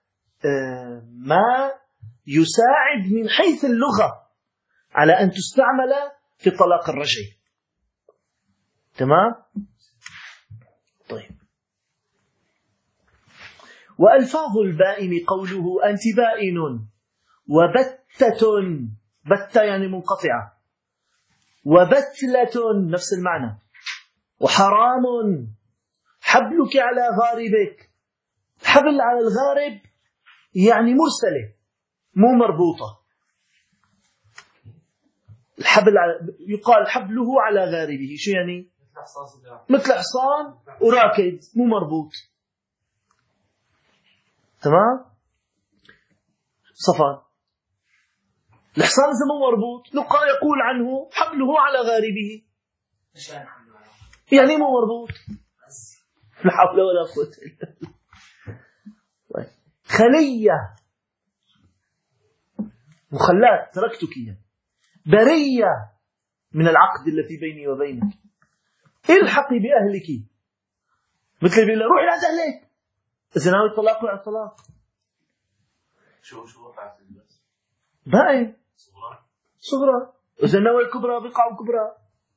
ما يساعد من حيث اللغة على أن تستعمل في الطلاق الرجعي. تمام؟ طيب. وألفاظ البائن قوله أنت بائن، وبتة، بتة يعني منقطعة، وبتلة نفس المعنى، وحرام، حبلك على غاربك. حبل على الغارب يعني مرسلة مو مربوطة. الحبل يقال حبله على غاربه، شو يعني؟ مثل حصان وراكد مو مربوط. تمام؟ صفان الحصان إذا مو مربوط يقول عنه حبله على غاربه، يعني مو مربوط. لا حول ولا قوة إلا بالله. خلية مخلات تركتك يعني. برية من العقد التي بيني وبينك. الحقي بأهلك، مثل بيقول روحي لعند أهلك إذا ناوي الطلاق وعلى الطلاق. شو وقعت الناس؟ باين صغرى، إذا ناوي الكبرى بقع الكبرى.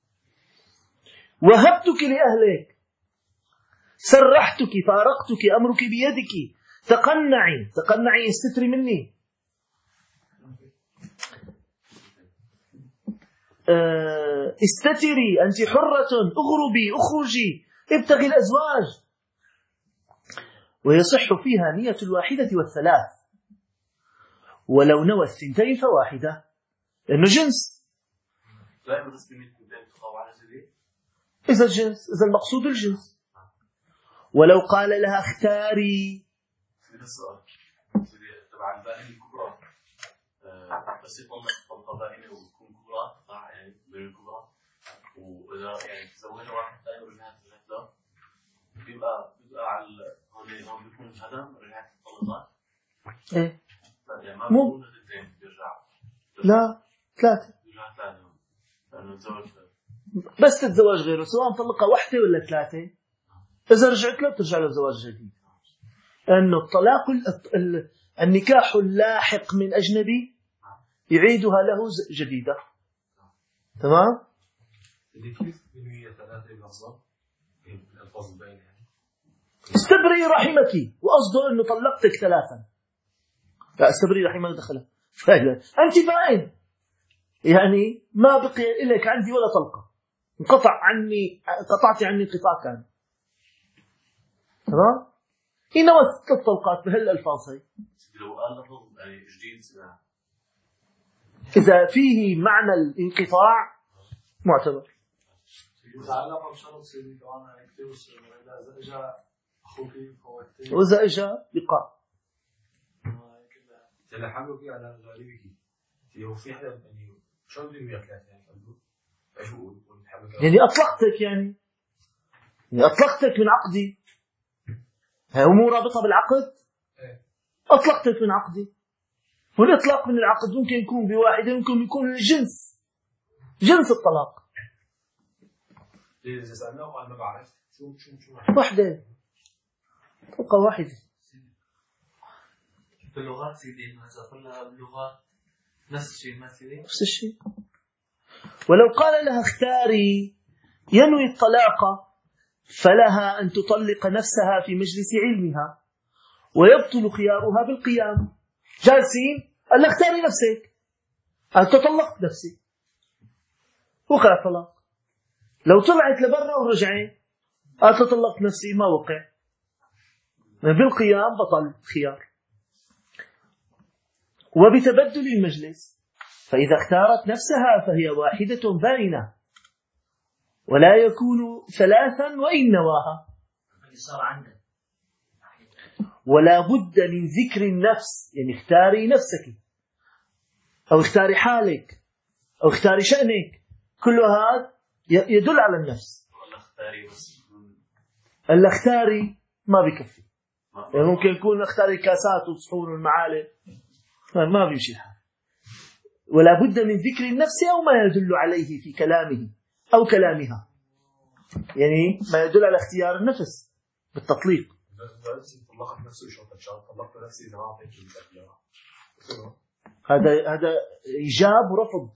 وهبتك لأهلك، سرحتك، فارقتك، أمرك بيدك، تقنعي استتري مني. استتري، أنت حرة، اغربي، اخرجي، ابتغي الأزواج. ويصح فيها نية الواحدة والثلاث، ولو نوى الثنتين فواحدة، لأنه جنس. إذا الجنس، إذا المقصود الجنس. ولو قال لها اختاري، طبعا البائن الكبرى بس يطلق طلقة بائنة وتكون كبرى تقع يعني بين الكبرى، وإذا يعني تزوجها واحد ثاني ورجعت له بيبقى على هون بيكون هدم رجعت الطلقات. إيه يعني ما بيكون اثنين بيرجع، لا ثلاثة، بيرجع ثلاثة لأنه تزوج بس تتزوج غيره سواء طلقة واحدة ولا ثلاثة. إذا رجعت له بترجع له زواج جديد، لأنه الطلاق النكاح اللاحق من أجنبي يعيدها له جديدة. تمام؟ استبرئي رحمك، وقصده أنه طلقتك ثلاثا. لا استبرئي رحمك دخلها أنت بائن، يعني ما بقي إليك عندي ولا طلقة، قطعت عني انقطاع كان. تمام؟ هنا ثلاث طلقات بهالألفاظ هي. لو قال لفظ جديد إذا فيه معنى الانقطاع معتبر. وإذا إجا بقاء. تلحقوا فيه على غالبك. هو في حدا يعني شو بدهم ياكل يعني أطلقتك، يعني أطلقتك من عقدي. هي مو رابطة بالعقد. أطلقتك من عقدي. والإطلاق من العقد ممكن يكون بواحدة، ممكن يكون جنس الطلاق. إذا سألناه قال ما بعرف شو واحدة، طلقة واحدة. باللغات سيدي ماذا كلها باللغات نفس الشيء ما سيدي نفس الشيء. ولو قال لها اختاري ينوي الطلاق، فلها أن تطلق نفسها في مجلس علمها، ويبطل خيارها بالقيام. جالسين قال لها اختاري نفسك، قال تطلقت نفسي، وقع الطلاق. لو طلعت لبرا ورجعت قال تطلقت نفسي، ما وقع. بالقيام بطل خيار. وبتبدل المجلس، فإذا اختارت نفسها فهي واحدة بائنة، ولا يكون ثلاثا وإن نواها. ولا بد من ذكر النفس، يعني اختاري نفسك أو اختاري حالك أو اختاري شأنك، كل هذا يدل على النفس. اللي اختاري ما بيكفي، يعني ممكن يكون اختاري كاسات وصحون والمعالق، ما بيمشي الحال. ولا بد من ذكر النفس أو ما يدل عليه في كلامه أو كلامها، يعني ما يدل على اختيار النفس بالتطليق. هذا إيجاب ورفض.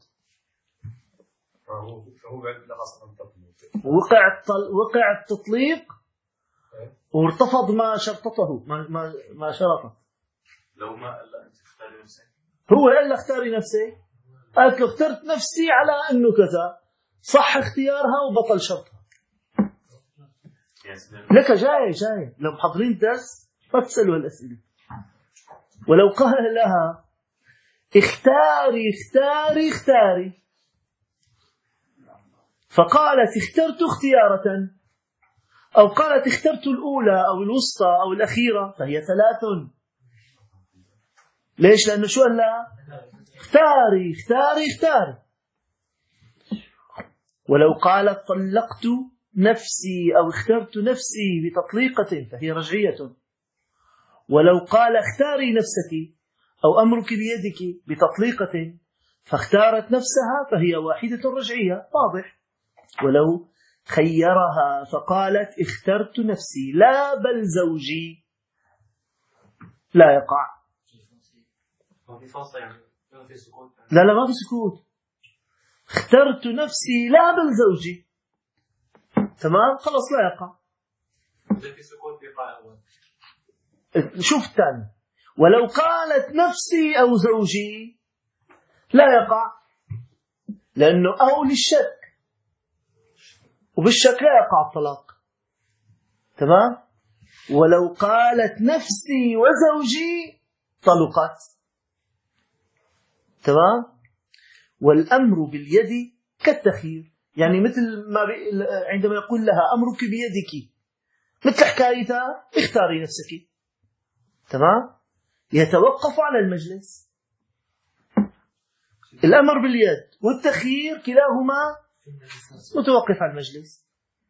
وقع التطليق وارتفض ما شرطته، ما شرطه. لو ما قال لا أنت اختاري نفسك، هو قال له اختاري نفسي، قالت له اخترت نفسي على أنه كذا، صح اختيارها وبطل شرطها. لك جاي لو محضرين الدرس ما تسألوا هالأسئلة. ولو قال لها اختاري فقالت اخترت اختيارة، أو قالت اخترت الأولى أو الوسطى أو الأخيرة، فهي 3. ليش؟ لأنه شو قال لها؟ اختاري. ولو قالت طلقت نفسي أو اخترت نفسي بتطليقة فهي رجعية. ولو قال اختاري نفسك أو أمرك بيدك بتطليقة فاختارت نفسها فهي واحدة رجعية، واضح. ولو خيرها فقالت اخترت نفسي لا بل زوجي، لا يقع. لا ما في سكوت. اخترت نفسي لا بل زوجي، تمام، خلص لا يقع. في سكوت يقع أول. شوف الثاني، ولو قالت نفسي أو زوجي لا يقع، لأنه أو للشك، وبالشك لا يقع الطلاق، تمام. ولو قالت نفسي وزوجي طلقت، تمام. والأمر باليد كالتخيير، يعني مثل ما عندما يقول لها أمرك بيدك، مثل حكايتها اختاري نفسك، تمام. يتوقف على المجلس. الأمر باليد والتخيير كلاهما متوقف على المجلس.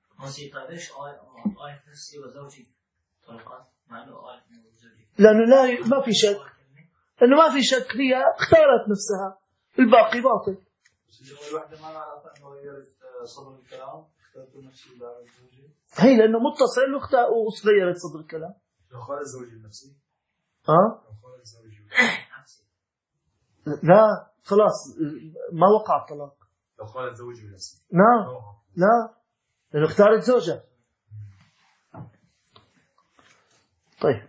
لأنه ما في شك، لأنه ما في شك، هي اختارت نفسها، الباقي باطل. الوحدة ما نعرف أنه غيرت صدر الكلام، اختارت نفسي بعد زوجي. هي لأنه متصل وغيرت صدر الكلام. لو قال زوجي نفسي. لا خلاص ما وقع الطلاق. لو قال زوجي نفسي. لا لأنه اختارت زوجها. طيب،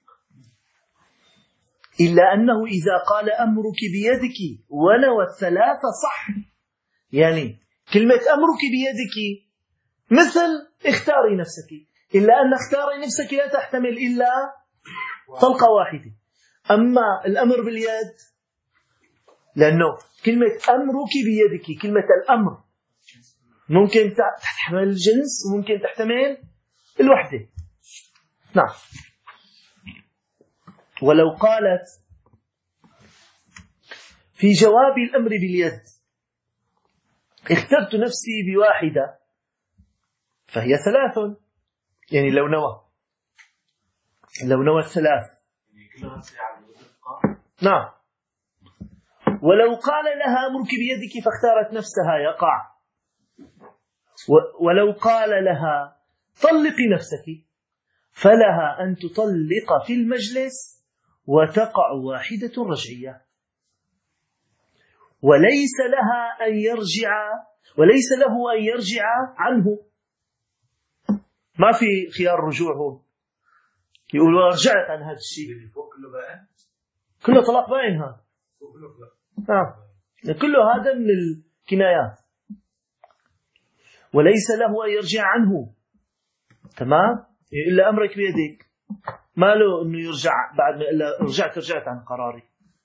إلا أنه إذا قال أمرك بيدك ونوى 3 صح. يعني كلمة أمرك بيدك مثل اختاري نفسك، إلا أن اختاري نفسك لا تحتمل إلا طلقة واحدة. أما الأمر باليد، لأنه كلمة أمرك بيدك، كلمة الأمر ممكن تحتمل الجنس وممكن تحتمل الوحدة. نعم. ولو قالت في جواب الأمر باليد اخترت نفسي بواحدة فهي 3، يعني لو نوى 3. نعم. ولو قال لها أمرك بيدك فاختارت نفسها يقع. ولو قال لها طلقي نفسك فلها أن تطلق في المجلس وتقع واحدة رجعية، وليس له أن يرجع عنه. ما في خيار رجوع هون، يقولوا رجعت عن هذا الشيء، كله طلاق باين. هذا كله هذا من الكنايات. وليس له أن يرجع عنه، تمام. إلا أمرك بيدك، ما له أنه يرجع بعد ما إلا رجعت عن قراري.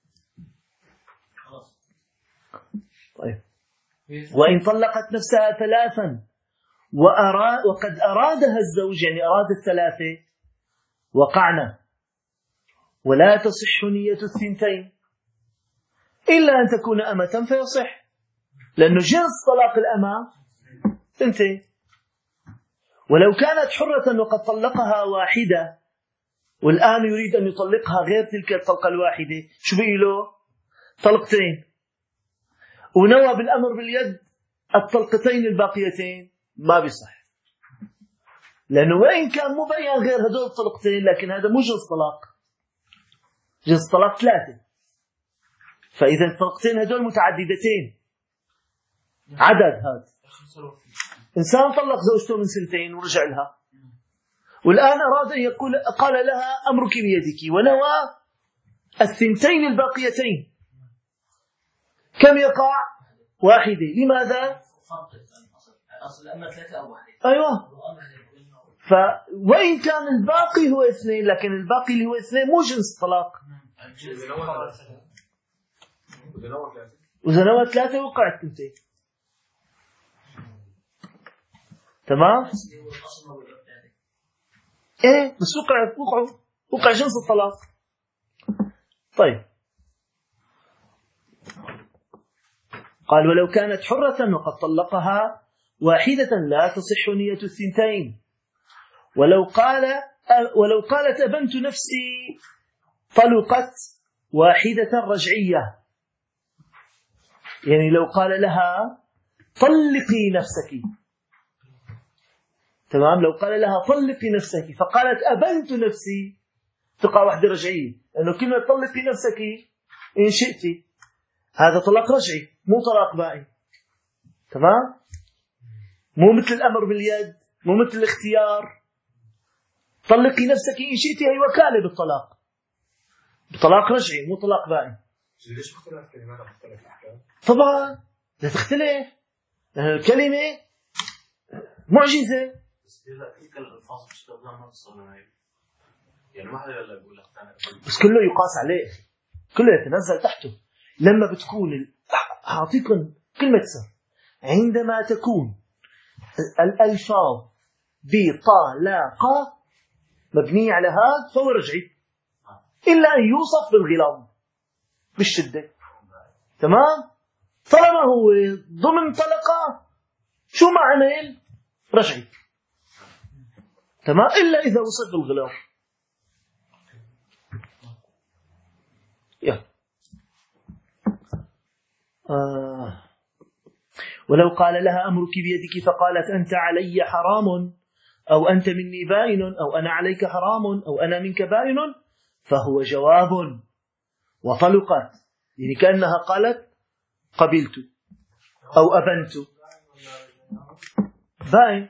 طيب. وإن طلقت نفسها 3 وقد أرادها الزوج، يعني أراد 3 وقعنا، ولا تصح نية الثنتين إلا أن تكون أمة فيصح، لأنه جنس طلاق الأمة ثنتين. ولو كانت حرة وقد طلقها واحدة والآن يريد أن يطلقها غير تلك الطلقة الواحدة، شو بقي له؟ طلقتين، ونوى بالأمر باليد الطلقتين الباقيتين، ما بيصح، لأنه وإن كان مبين غير هدول الطلقتين لكن هذا مو جنس طلاق، جنس طلاق 3. فإذا الطلقتين هدول متعددتين، عدد هذا إنسان طلق زوجته من 2 ورجع لها، والآن أراد أن يقول، قال لها أمرك بيدك، ونوى 2 الباقيتين، كم يقع؟ 1. لماذا؟ أصل الأمة 3 أو 1. أيوة. وإن كان الباقي هو 2 لكن الباقي اللي هو 2 مو جنس طلاق. وإذا نوى 3 وقعت 2. تمام؟ إيه بس وقع جنس الطلاق. طيب، قال ولو كانت حرة وقد طلقها واحدة لا تصح نية الثنتين. ولو قالت أبنت نفسي طلقت واحدة رجعية، يعني لو قال لها طلقي نفسك، تمام، لو قال لها طلقي نفسك فقالت أبنت نفسي، تقع واحدة رجعية، لأنه كلمة طلقي نفسك إن شئت هذا طلاق رجعي مو طلاق بائن. تمام، مو مثل الأمر باليد، مو مثل الاختيار. طلقي نفسك إن شئت هي وكالة بالطلاق، بطلاق رجعي مو طلاق بائن. ليش اختلاف كلمات مختلف الأحكام؟ طبعا لا تختلف، الكلمة معجزة. تلك الألفاظ باستخدام نفس الصناعي، يعني ما حدا يقول لك بس كله يقاس عليه، كله يتنزل تحته. لما بتكون أعطيكم كلمة سر، عندما تكون الألفاظ بطلاقة مبنية على هذا فهو رجعي، إلا أن يوصف بالغلاظ بالشدة. تمام، طالما هو ضمن طلقة شو ما عمل رجعي. تمام، إلا إذا وصف بالغلاظ. ولو قال لها أمرك بيدك فقالت أنت علي حرام، أو أنت مني بائن، أو أنا عليك حرام، أو أنا منك بائن، فهو جواب وطلقت، يعني كأنها قالت قبلت أو أبنت. بائن،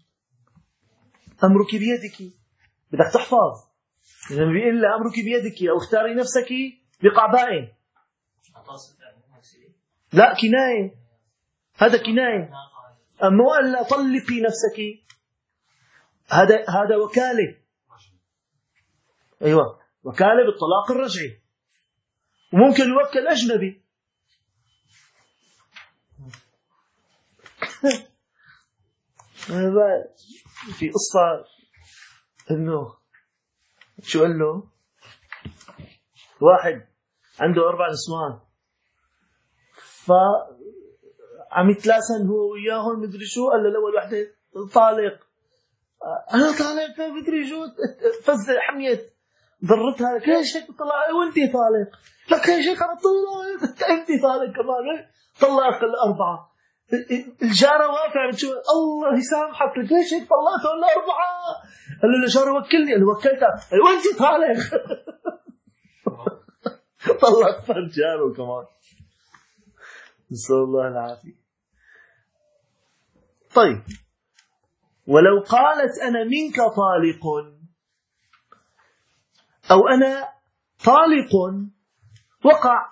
أمرك بيدك بدك تحفظ، لما بيقول لها أمرك بيدك أو اختاري نفسك بقع بائن. لا كناية، هذا كناية. أما قال لا طلقي نفسك، هذا وكالة. أيوة، وكالة بالطلاق الرجعي، وممكن يوكل أجنبي. في قصة إنه شو قال له واحد عنده 4 نسوان، فعم يتلاسن هو وياهم مدري شو، قال له الأول وحدة طالق، أنا طالق مدري شو، فز حميت ضرتها ليش هيك طلع وانتي طالق، لك ليش هيك انتي طالق كمان، طلق ال4. الجارة واقفة بتشوف الله يسامحك، ليش هيك طلقتهم ال4؟ قال له الجارة وكلني، قال له وكلتها وانتي طالق. طلق الجارة كمان، نسأل الله العافية. طيب، ولو قالت أنا منك طالق أو أنا طالق وقع،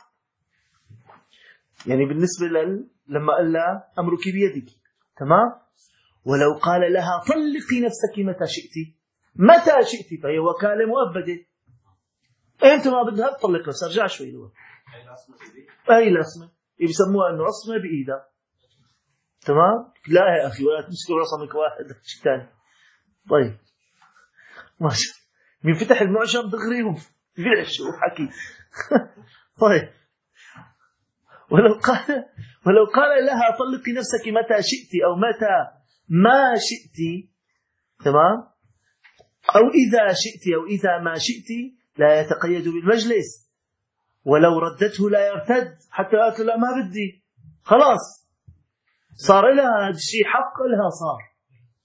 يعني بالنسبة لما قال لها أمرك بيدك. تمام، ولو قال لها طلقي نفسك متى شئت فهي وكالة مؤبدة. أنت ما بدها تطلق نفسها، ارجع شوي له أي العصمة بيسموها إنه عصمة بإيدها. تمام، لا يا أخي ولا تمسكوا رصمك واحد شيء ثاني. طيب ماشي، من فتح المعجم دغري شو حكي. طيب ولو قال لها طلقي نفسك متى شئت أو متى ما شئت، تمام، أو إذا شئت أو إذا ما شئت، لا يتقيد بالمجلس. ولو ردته لا يرتد حتى قالت لا ما بدي، خلاص صار لها هذا الشيء حق لها صار.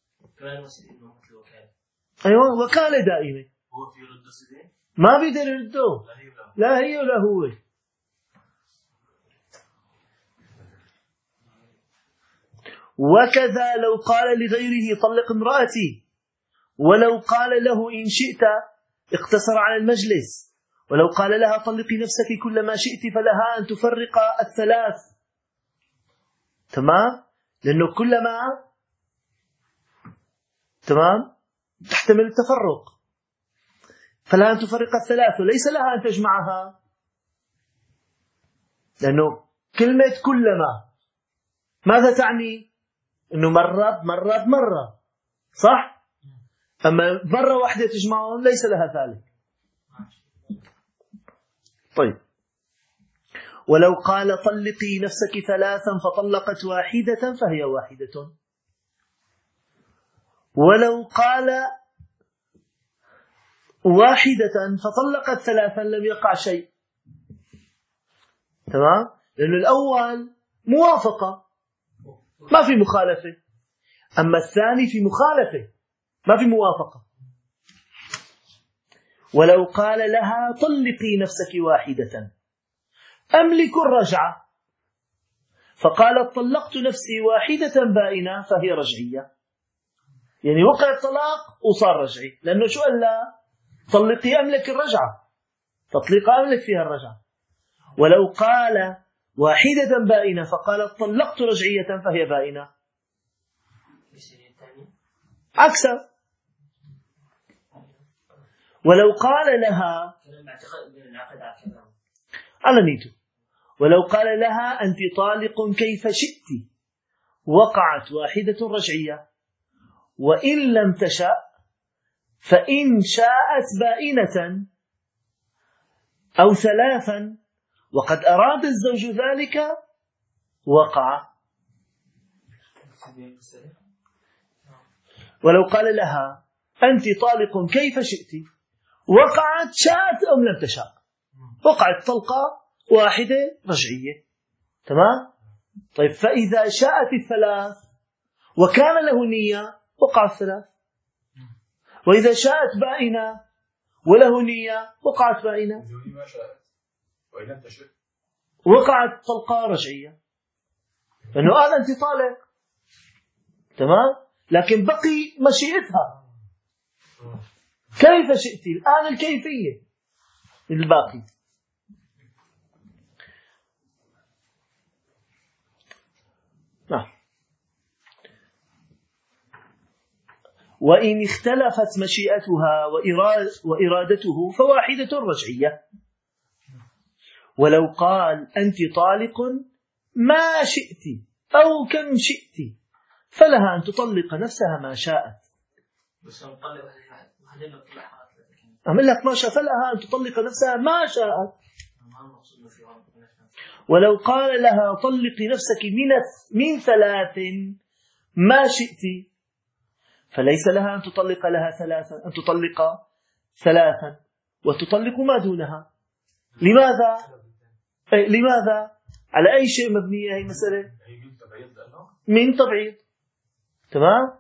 أيوة وكالة دائمة. هو في رد سيدي ما بيقدر يرده، لا هي ولا هو. وكذا لو قال لغيره طلق امرأتي، ولو قال له إن شئت اقتصر على المجلس. ولو قال لها طلقي نفسك كل ما شئت فلها أن تفرق الثلاث، تمام، لأنه كلما تمام تحتمل التفرق، فلها أن تفرق الثلاث وليس لها أن تجمعها، لأنه كلمة كلما ماذا تعني؟ أنه مرة صح؟ أما مرة واحدة تجمعهم ليس لها ذلك. طيب ولو قال طلقي نفسك ثلاثا فطلقت واحدة فهي واحدة. ولو قال واحدة فطلقت ثلاثا لم يقع شيء، تمام، لأن الأول موافقة ما في مخالفة، أما الثاني في مخالفة ما في موافقة. ولو قال لها طلقي نفسك واحدة أملك الرجعة، فقالت طلقت نفسي واحدة بائنة فهي رجعية، يعني وقع الطلاق وصار رجعي، لأنه شو قال لها؟ طلقي أملك الرجعة، تطليق أملك فيها الرجعة. ولو قال واحدة بائنة فقالت طلقت رجعية فهي بائنة، عكسها. ولو قال لها على نيته، ولو قال لها أنت طالق كيف شئت وقعت واحدة رجعية، وإن لم تشأ فإن شاءت بائنة أو ثلاثا وقد أراد الزوج ذلك وقع. ولو قال لها أنت طالق كيف شئت وقعت شاءت أو لم تشاء، وقعت طلقة واحدة رجعية، تمام. طيب فإذا شاءت الثلاث وكان له نية وقع الثلاث، وإذا شاءت بائنة وله نية وقعت بائنة، وقعت طلقة رجعية، لأنه قال أنت طالق، تمام، لكن بقي مشيئتها كيف شئت، الآن الكيفية الباقي. نعم. وإن اختلفت مشيئتها وإرادته فواحدة رجعية. ولو قال أنت طالق ما شئت أو كم شئت فلها أن تطلق نفسها ما شاءت. أعمل لك ما شاء، فلها أن تطلق نفسها ما شاءت. ولو قال لها طلقي نفسك من ثلاث ما شئت فليس لها أن تطلق لها ثلاثا، أن تطلق ثلاثا وتطلق ما دونها. لماذا؟ على أي شيء مبنية هي مسألة؟ من تبعيض، تمام.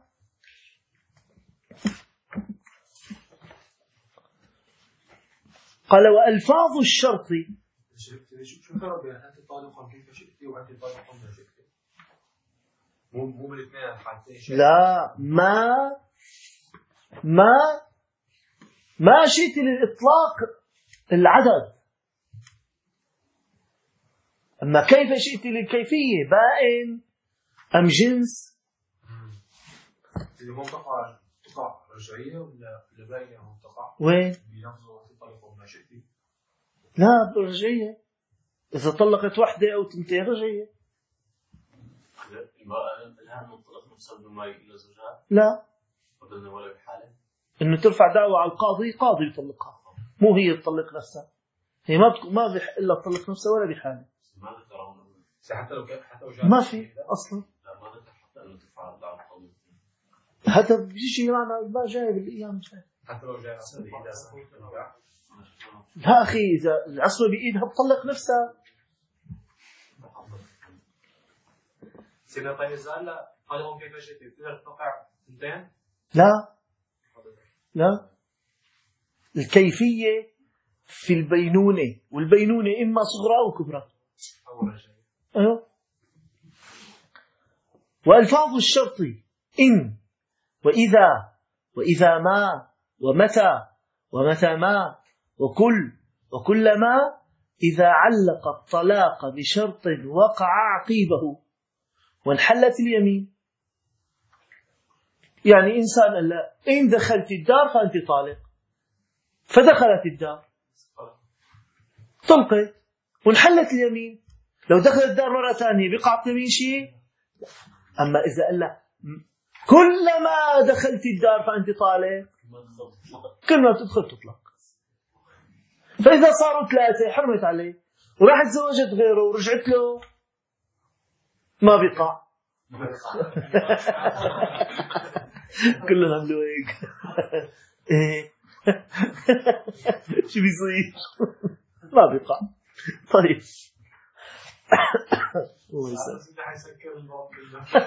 قال وألفاظ الشرط شو الفرق بين أنت طالق كيف شئت وأنت طالق ما شئت؟ مو بالاثنين الحالتين. لا، ما شئت للإطلاق العدد، أما كيف شئت للكيفية، بائن أم جنس. إذا ما تقع رجعية ولا بائنة أو تقع وين؟ بلفظه طلق ما شئت. لا رجعية، إذا طلقت واحدة أو تنتين رجعية. لا، ولا بحالة إنه ترفع دعوة على القاضي، قاضي يطلقها. مو هي تطلق نفسها، هي ما بيحق لها تطلق نفسها ولا بحاله. ما ذكروا حتى لو ما في اصلا، ما ذكر حتى انه تفعل بعد الطلق. حتى بيجي معنا ما جاي بالايام جاي. حتى لو جاي لا اخي، اذا العصبه بايدها بتطلق نفسها. سيدنا طيب زال هذا ممكن فجأة تقدر توقع ثنتين؟ لا، الكيفية في البينونة، والبينونة إما صغرى أو كبرى. أيوه. وألفاظ الشرط إن وإذا وإذا ما ومتى ما وكلما إذا علق الطلاق بشرط وقع عقيبه وانحلت اليمين. يعني إنسان قال لا إن دخلت الدار فأنت طالق، فدخلت الدار طلقت وانحلت اليمين. لو دخلت الدار مرة ثانية بقع اليمين شيء. أما إذا قال لا كلما دخلت الدار فأنت طالق، كل ما تدخل تطلق. فإذا صاروا ثلاثة حرمت عليه وراحت تزوجت غيره ورجعت له ما بيقع. كلنا عملوا هيك. ايه شو بيصير؟ ما بيقع. طيب هو حيسكر الموضوع.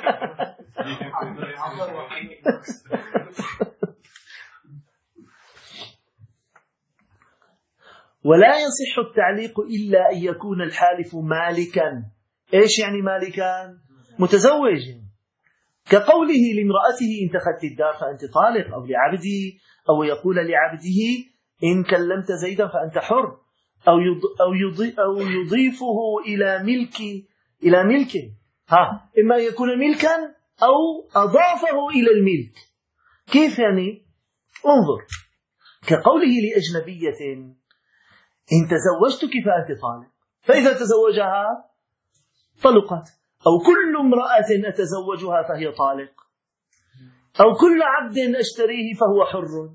ولا يصح التعليق إلا أن يكون الحالف مالكا. إيش يعني مالكا؟ متزوج، كقوله لامرأته إن دخلت الدار فأنت طالق، أو لعبده، أو يقول لعبده إن كلمت زيدا فأنت حر، أو يضيفه إلى ملك. إما يكون ملكا أو أضافه إلى الملك. كيف يعني؟ انظر، كقوله لأجنبية إن تزوجتك فأنت طالق، فإذا تزوجها طلقت. أو كل امرأة أتزوجها فهي طالق، أو كل عبد أشتريه فهو حر.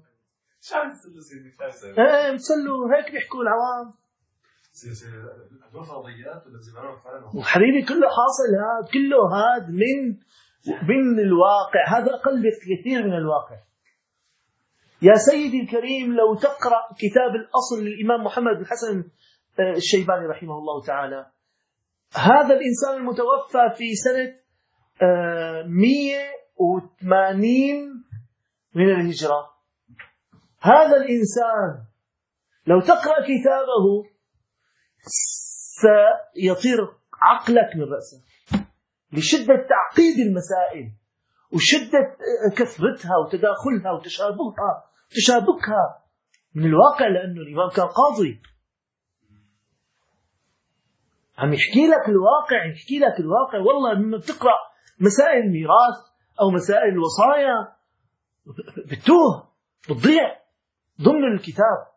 بتسلوا هيك بيحكوا العوام. وحبيبي كله حاصل، هذا كله هذا من الواقع، هذا أقل بكثير من الواقع. يا سيدي الكريم، لو تقرأ كتاب الأصل للإمام محمد بن حسن الشيباني رحمه الله تعالى، هذا الإنسان المتوفى في سنة 180 من الهجرة. هذا الإنسان لو تقرأ كتابه سيطير عقلك من رأسه، لشدة تعقيد المسائل وشدة كثرتها وتداخلها وتشابكها من الواقع، لأنه الإمام كان قاضي. عم يحكي لك الواقع. والله لما بتقرأ مسائل الميراث أو مسائل الوصايا بتوه، بتضيع ضمن الكتاب.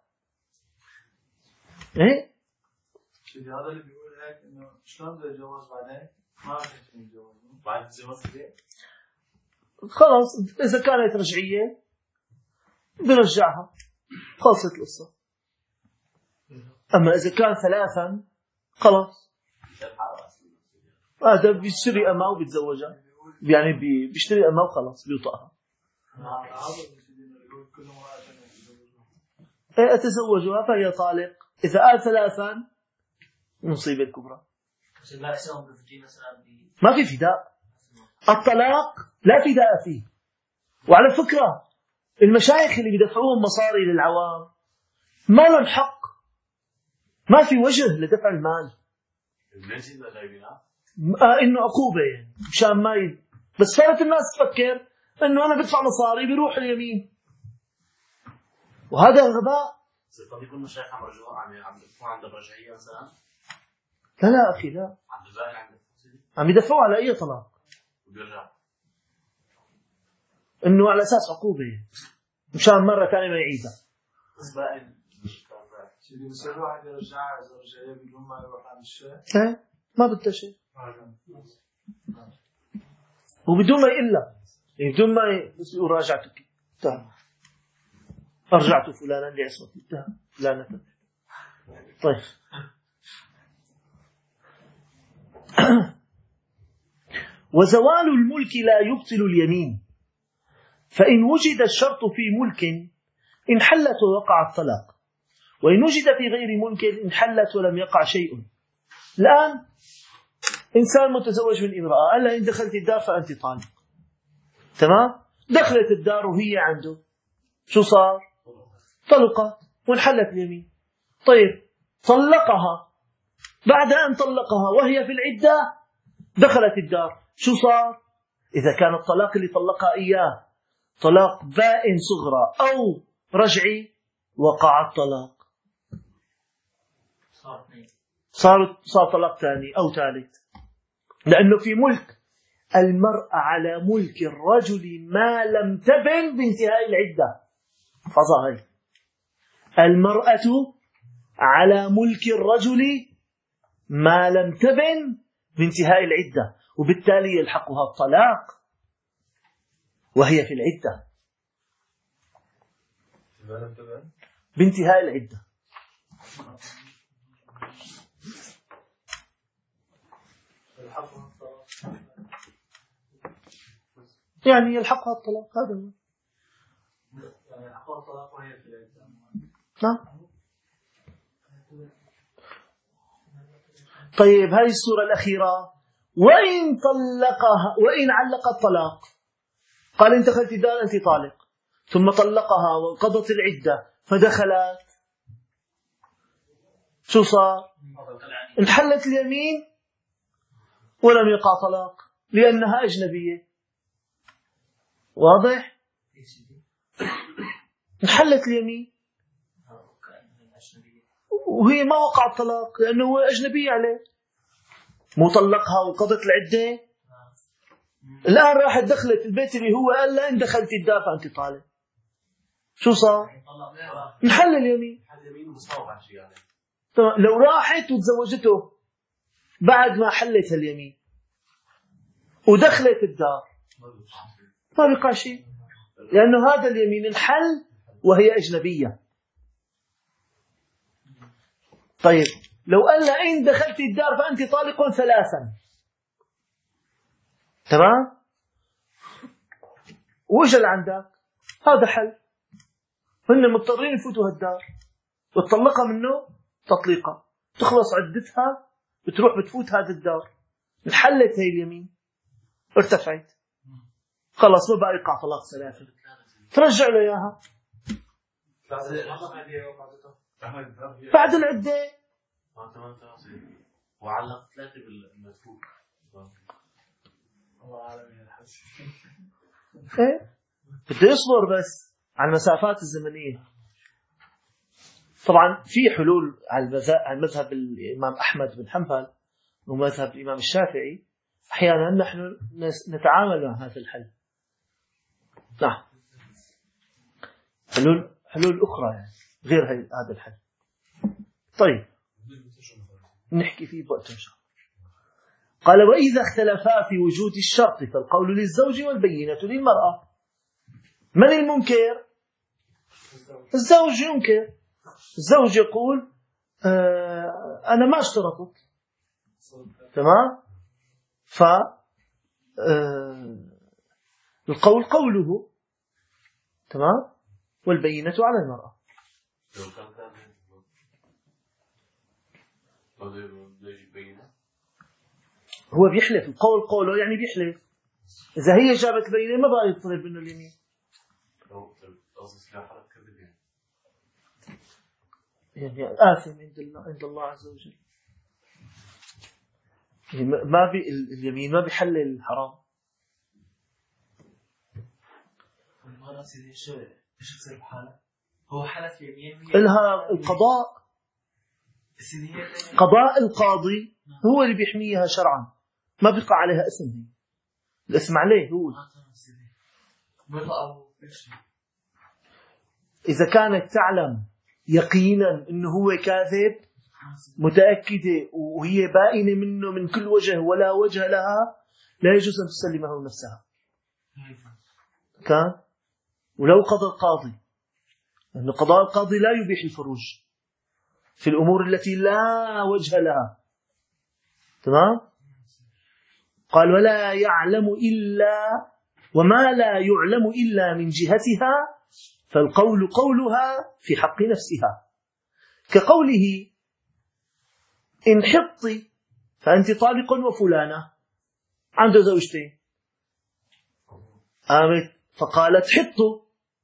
إيه؟ هذا اللي بيقول هيك إنه شلون بده يتجوز بعدين؟ ما راح يتجوز بعد الجواز كده. خلاص إذا كانت رجعية برجعها، خلصت القصة. أما إذا كان ثلاثا خلاص، هذا بيشتري أمه وبيتزوجها، يعني بيشتري أمه وخلاص بيوطأها. أتزوجها فهي طالق. إذا قال ثلاثا مصيبة كبرى. ما في فداء. الطلاق لا فداء فيه. وعلى فكرة المشايخ اللي بيدفعوهم مصاري للعوام ما لهم حق، ما في وجه لدفع المال. إنه عقوبة يعني مشان ما بس صارت الناس تفكر إنه أنا بدفع مصاري بيروح اليمين، وهذا غباء. قد يكون مشايخ عم رجعوا عم يدفعوا عند الرجعية مثلا. لا أخي، لا عم يدفعوا على أي طلاق وبيرجع، إنه على أساس عقوبة مشان مرة ثانية ما يعيدها. بس باين بس الواحد يرجع إذا رجع بدون ما يروح عند الشيخ. ما بدها شيء، وبدون ما يقلها، بدون ما بس يقول راجعتك. أرجعت فلانا لعصمة الدهر فلانة. طيب وزوال الملك لا يبطل اليمين، فإن وجد الشرط في ملك انحلت ووقع الطلاق، وإن وجد في غير ملك انحلت ولم يقع شيء. الآن إنسان متزوج من امرأة، قال لها إن دخلت الدار فأنت طالق، تمام؟ دخلت الدار وهي عنده، شو صار؟ طلقت وانحلت اليمين. طيب طلقها، بعد أن طلقها وهي في العدة دخلت الدار، شو صار؟ إذا كان الطلاق اللي طلقها إياه طلاق بائن صغرى أو رجعي وقع الطلاق، صار طلاق ثاني أو ثالث، لأنه في ملك المرأة على ملك الرجل ما لم تبن بانتهاء العدة. حفظها هي، المرأة على ملك الرجل ما لم تبن بانتهاء العدة، وبالتالي يلحقها الطلاق وهي في العدة بانتهاء العدة. يعني يلحقها الطلاق، هذا هو. يعني يلحقها الطلاق وهي في العدة. نعم. طيب هذه السورة الأخيرة، وإن طلقها وإن علق الطلاق، قال إن دخلت الدار أنت طالق، ثم طلقها وقضت العدة فدخلت، شو صار؟ انحلت اليمين ولم يقع طلاق لأنها أجنبية. واضح؟ انحلت اليمين وهي ما وقع الطلاق لأنه هو أجنبي عليه، مطلقها وقضت العدة. الآن راحت دخلت البيت اللي هو قال لها إن دخلت الدار فأنت طالق، شو صار؟ انحل اليمين. لو راحت وتزوجته بعد ما حلتها اليمين ودخلت الدار ما بقى شيء، لأنه هذا اليمين انحل وهي أجنبية. طيب لو قال لها إن دخلت الدار فأنت طالق ثلاثا، تمام؟ وجل عندك هذا حل، هن مضطرين يفوتوا هالدار وتطلقها منه تطليقة، تخلص عدتها بتروح بتفوت هذا الدار، انحلت هي اليمين ارتفعت، خلص ما بقى يقع طلاق ثلاثة، ترجع له إياها بعد العدة. وعلق ثلاثة بالمدفوع. الله أعلم يا حسن. إيه بده يصبر بس على المسافات الزمنية. طبعا في حلول على مذهب الإمام أحمد بن حنبل ومذهب الإمام الشافعي، أحيانا نحن نتعامل مع هذا الحل. نعم حلول أخرى يعني غير هذا الحل. طيب نحكي فيه بوقت إن شاء الله. قال وإذا اختلفا في وجود الشرط فالقول للزوج والبينة للمرأة. من المنكر؟ الزوج ينكر، الزوج يقول أنا ما اشترطت، تمام؟ القول قوله، تمام؟ والبينة على المرأة. هو بيحلف، القول قوله يعني بيحلف، إذا هي جابت بينة ما بقى يطلب منه اليمين. يعني آثم عند الله عز وجل. ما اليمين ما بيحلل الحرام. المرأة سيدي ايش يصير بحالها؟ هو حلف يمين إلها القضاء، قضاء القاضي هو اللي بيحميها شرعا، ما بيقع عليها اسم، هي الاسم عليه هو. إذا كانت تعلم يقينا إنه هو كاذب متأكدة وهي بائنة منه من كل وجه ولا وجه لها، لا يجوز أن تسلمه نفسها. كان ولو قضى القاضي أن قضاء القاضي لا يبيح الفروج في الأمور التي لا وجه لها. تمام؟ قال ولا يعلم إلا وما لا يعلم إلا من جهتها فالقول قولها في حق نفسها، كقوله إن حطي فأنت طالق وفلانة، عنده زوجتين، قامت فقالت حطوا،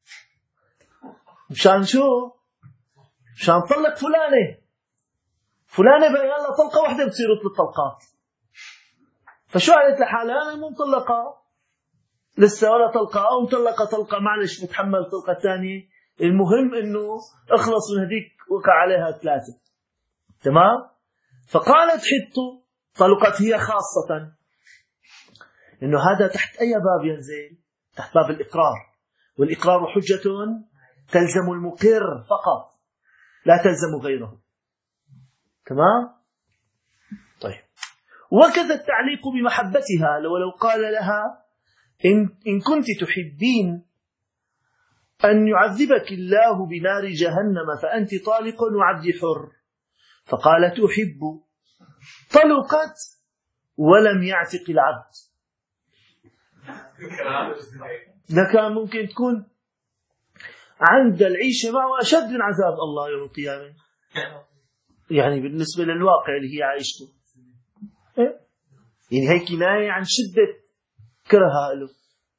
مشان شو؟ مشان طلق فلانة بقى يلا طلقة واحدة بتصير 3 طلقات. فشو قالت لحالها؟ أنا مو مطلقة لسه ولا طلقة، أو مطلقة طلقة معلش بتحمل طلقة ثانية، المهم إنه اخلص من هذيك وقع عليها 3. تمام؟ فقالت حطوا، طلقت هي خاصة، إنه هذا تحت أي باب ينزل؟ تحت باب الإقرار، والإقرار حجة تلزم المقر فقط لا تلزم غيره. تمام؟ طيب، وكذا التعليق بمحبتها، ولو قال لها إن كنت تحبين أن يعذبك الله بنار جهنم فأنت طالق وعبدي حر، فقالت أحب، طلقت ولم يعتق العبد. ده كان ممكن تكون عند العيشة معه أشد من عذاب الله يوم القيامة، يعني بالنسبة للواقع اللي هي عايشته. يعني هي كناية عن شدة كرهها له.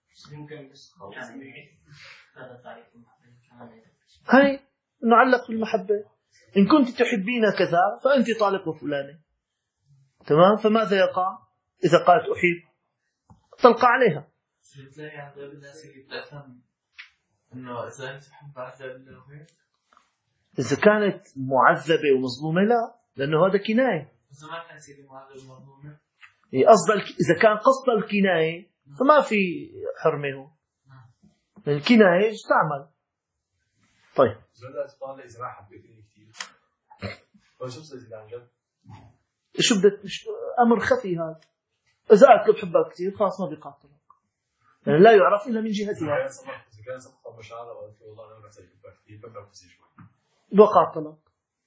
هاي نعلق بالمحبة، إن كنت تحبين كذا فأنت طالق وفلانة. تمام؟ فماذا يقع إذا قالت أحب؟ طلق عليها. بتلاقي عذاب الناس اللي بتفهم إنه إذا أنت تحب عذاب الله وهيك، إذا كانت معذبة ومظلومة لا، لأنه هذا كناية. إذا ما كان سيدي معذب ومظلومة، إذا كان قصد الكناية فما في حرمه، الكناية استعمل. طيب إذا ما حبيتني كثير شو بصير عن جد؟ شو بدك؟ أمر خفي هذا. إذا قالت له بحبك كثير خلاص ما بيقع طلاق، يعني لا يعرف إلا من جهتها. إذا كان صفقة مشاعر وقلت والله أنا بحسك بحبك كثير ببدأ بحسي شوي وقع الطلاق.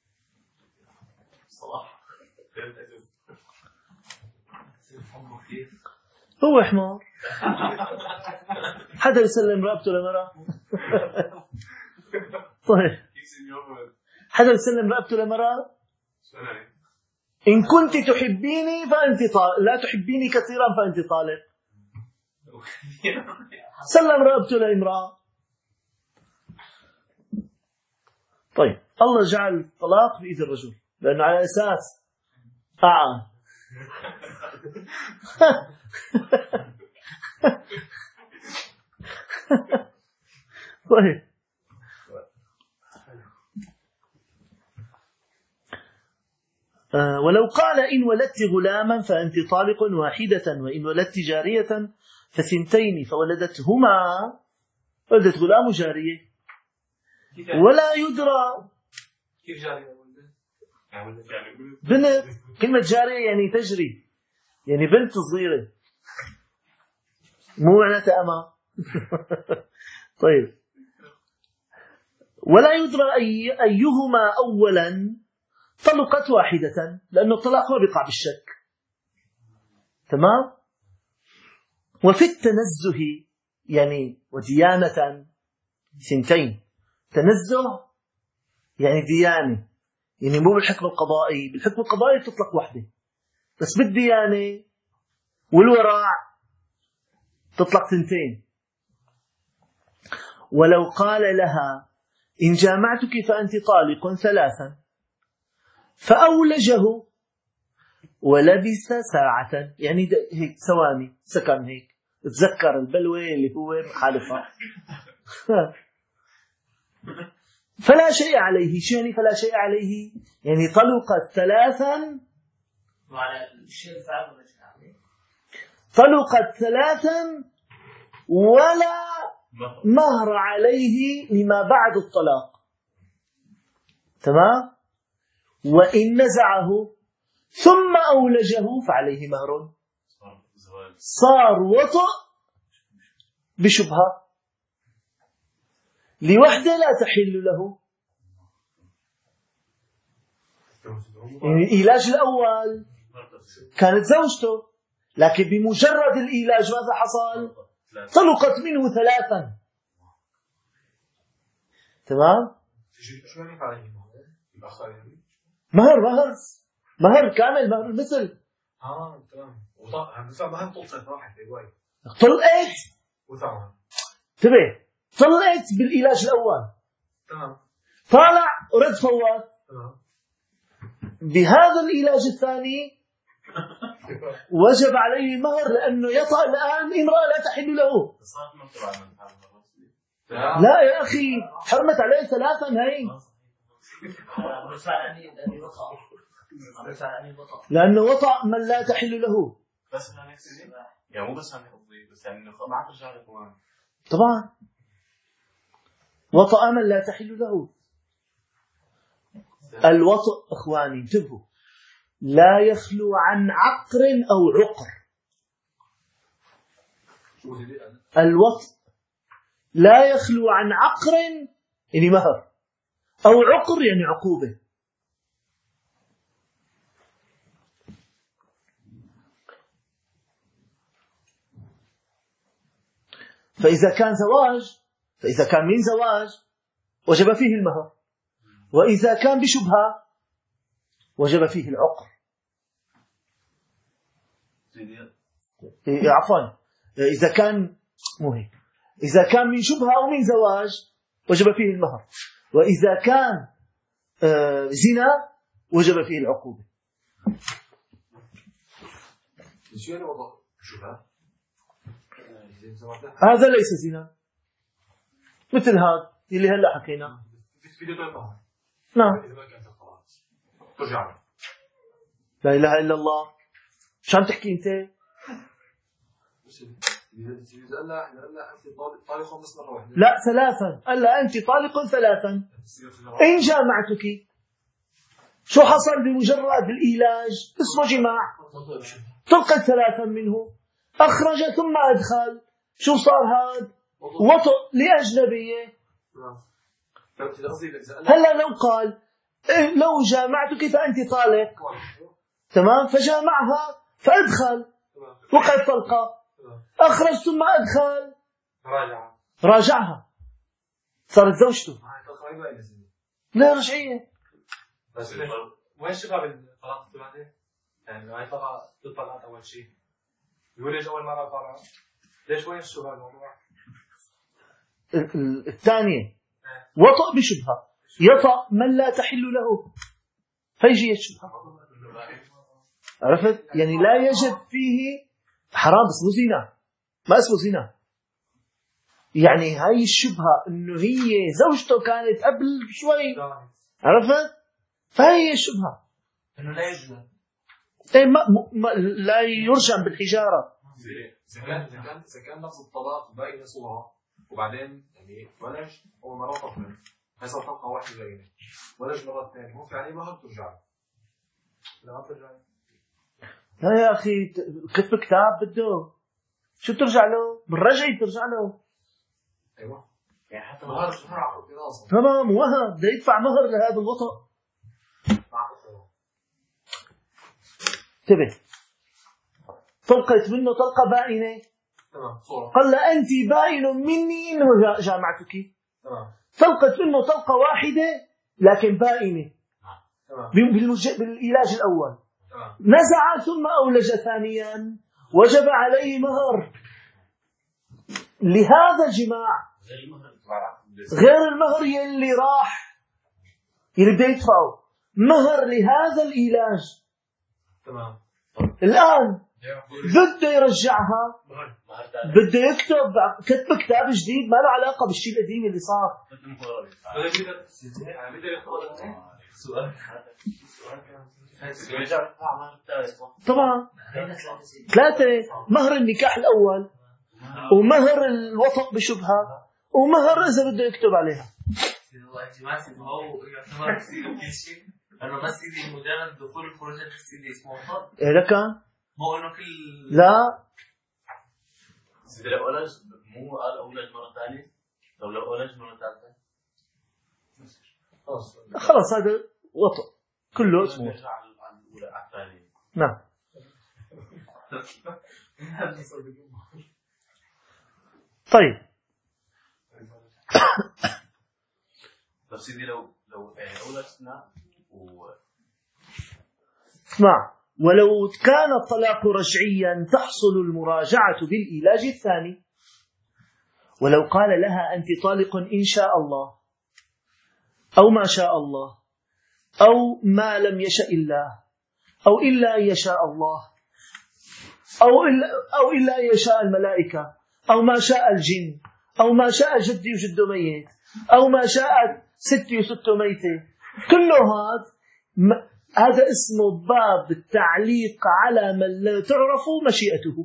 صراحة هو حمار. حدا يسلم رقبته لمرأة؟ طيب، حدا يسلم رقبته لمرأة؟ إن كنت تحبيني فأنت طالق، لا تحبيني كثيرا فأنت طالق. سلم رقبته لامرأة. طيب، الله جعل الطلاق بإيد الرجل لأنه على أساس طيب، ولو قال إن ولدت غلاما فأنت طالق واحدة، وإن ولدت جارية فثنتين، فولدتهما، ولدت غلام وجارية، ولا يدرى. كيف جارية؟ بنت، كلمة جارية يعني تجري، يعني بنت صغيرة، مو معناتها أما. طيب، ولا يدرى أيهما أولا، طلقت واحدة، لأنه الطلاق ما بيقع بالشك. تمام؟ وفي التنزه يعني وديانة ثنتين، تنزه يعني ديانة، يعني مو بالحكم القضائي، بالحكم القضائي تطلق واحدة، بس بالديانة والورع تطلق ثنتين. ولو قال لها إن جامعتك فأنت طالق 3، فأولجه ولبس ساعة، يعني هيك ثواني، سكن هيك، تذكر البلوى اللي هو حالفها. فلا شيء عليه. شو يعني فلا شيء عليه؟ يعني طلقت 3، وعلى الشيء الفعل ولا شيء عليه؟ طلقت 3 ولا مهر عليه لما بعد الطلاق. تمام؟ وإن نزعه ثم أولجه فعليه مهر، صار وطأ بشبهة. لوحده لا تحل له. يعني الإيلاج الأول كانت زوجته، لكن بمجرد الإيلاج ماذا حصل؟ طلقت منه 3. تمام؟ شو يعني فعلي مهر كامل، مهر المثل. تمام. مثلا مهر طلقت واحد رواية طلقت وثمن. انتبه، طلقت بالإيلاج الأول، تمام. طالع ورد فوات. تمام. بهذا الإيلاج الثاني وجب عليه المهر، لأنه يطأ الآن امرأة لا تحل له. لا يا أخي، حرمت عليه 3 هاي، لأنه وطأ من لا تحل له. بس يعني مو بس أنا قصدي، بس يعني ما عاد ترجع له كمان. طبعا وطأ من لا تحل له. الوطأ إخواني انتبهوا، لا يخلو عن عقر أو عقر. الوطأ لا يخلو عن عقر يعني مهر، أو عقر يعني عقوبة. فإذا كان من زواج وجب فيه المهر، وإذا كان بشبهة وجب فيه العقر. عفوا، إذا كان مو هيك، إذا كان من شبهة أو من زواج وجب فيه المهر، وإذا كان زنا وجب فيه العقوبة. هذا ليس زنا، مثل هذا اللي هلا حكينا. نعم. لا إله إلا الله، شو عم تحكي أنت؟ لا 3، قال لا أنت طالق 3 إن جامعتك. شو حصل بمجرد الإيلاج؟ اسمه جماع، طلقت 3 منه، أخرج ثم أدخل. شو صار هذا؟ وطئ لأجنبية. هلا لو قال لو جامعتك فأنت طالق، تمام، فجامعها فأدخل، وقعت طلقة، أخرج ثم أدخل، راجعها، صارت زوجته. لا رجعية. بس وين شباب الطلاق الثلاثي؟ يعني هاي طلقة تطلقت أول شيء، يولج أول مرة طلع، ليش وين الشباب الموضوع؟ الثانية وطأ بشبهة، يطأ من لا تحل له، فيجي الشبهة. عرفت؟ يعني لا يجب فيه حرام، بس مو زنا، ما اسمه زنا. يعني هاي الشبهة انه هي زوجته كانت قبل شوي، عرفت؟ فهي الشبهة انه لا يجوز، لا يرجم بالحجارة. إذا كان لفظ الطلاق باقي صورة، وبعدين يعني ولج أول مرة طفل، هي صار طلقة واحدة باينة، ولج مرة ثانية، هو في عليه مهر ترجع لا ترجع. لا يا أخي، كتب كتاب بده شو ترجع له؟ بالرجعي ترجع له. أيوة، يعني حتى مهر تمام، وهب بده يدفع مهر لهذا الوطأ. انتبه، طلقت منه طلقة بائنة، قال لا أنت بائن مني إنه جامعتك. طلقت منه طلقة واحدة لكن بائنة بالإيلاج الأول، نزع ثم أولج ثانيا، وجب عليه مهر لهذا الجماع غير المهر يلي راح يلي بده يدفعه، مهر لهذا الإيلاج. الآن بده يرجعها، بده يكتب كتاب جديد ما له علاقة بالشيء القديم اللي صار. طبعا 3: مهر النكاح الأول، ومهر الوطأ بشبهة، ومهر إذا بده يكتب عليها. أنا بس إذا مجرد دخول الخروج التحصيلي اسمه وطأ. إيه لكان؟ مو إنه كل. لا. سيدي الأولج مو قال أولج مرة ثانية. لو أولاد مرة ثالثة خلاص هذا وطء كله اسمه وطء. عن الأولى على الثانية. نعم. طيب بس سيدي لو أولاد استثناء اسمع، ولو كان الطلاق رجعيا تحصل المراجعة بالإيلاج الثاني. ولو قال لها أنت طالق إن شاء الله أو ما شاء الله أو ما لم يشاء الله أو إلا أن يشاء الله أو إلا أن يشاء الملائكة أو ما شاء الجن أو ما شاء جدي وجده ميت أو ما شاء ستي وسته ميتة، كله هذا اسمه باب التعليق على من لا تعرف مشيئته.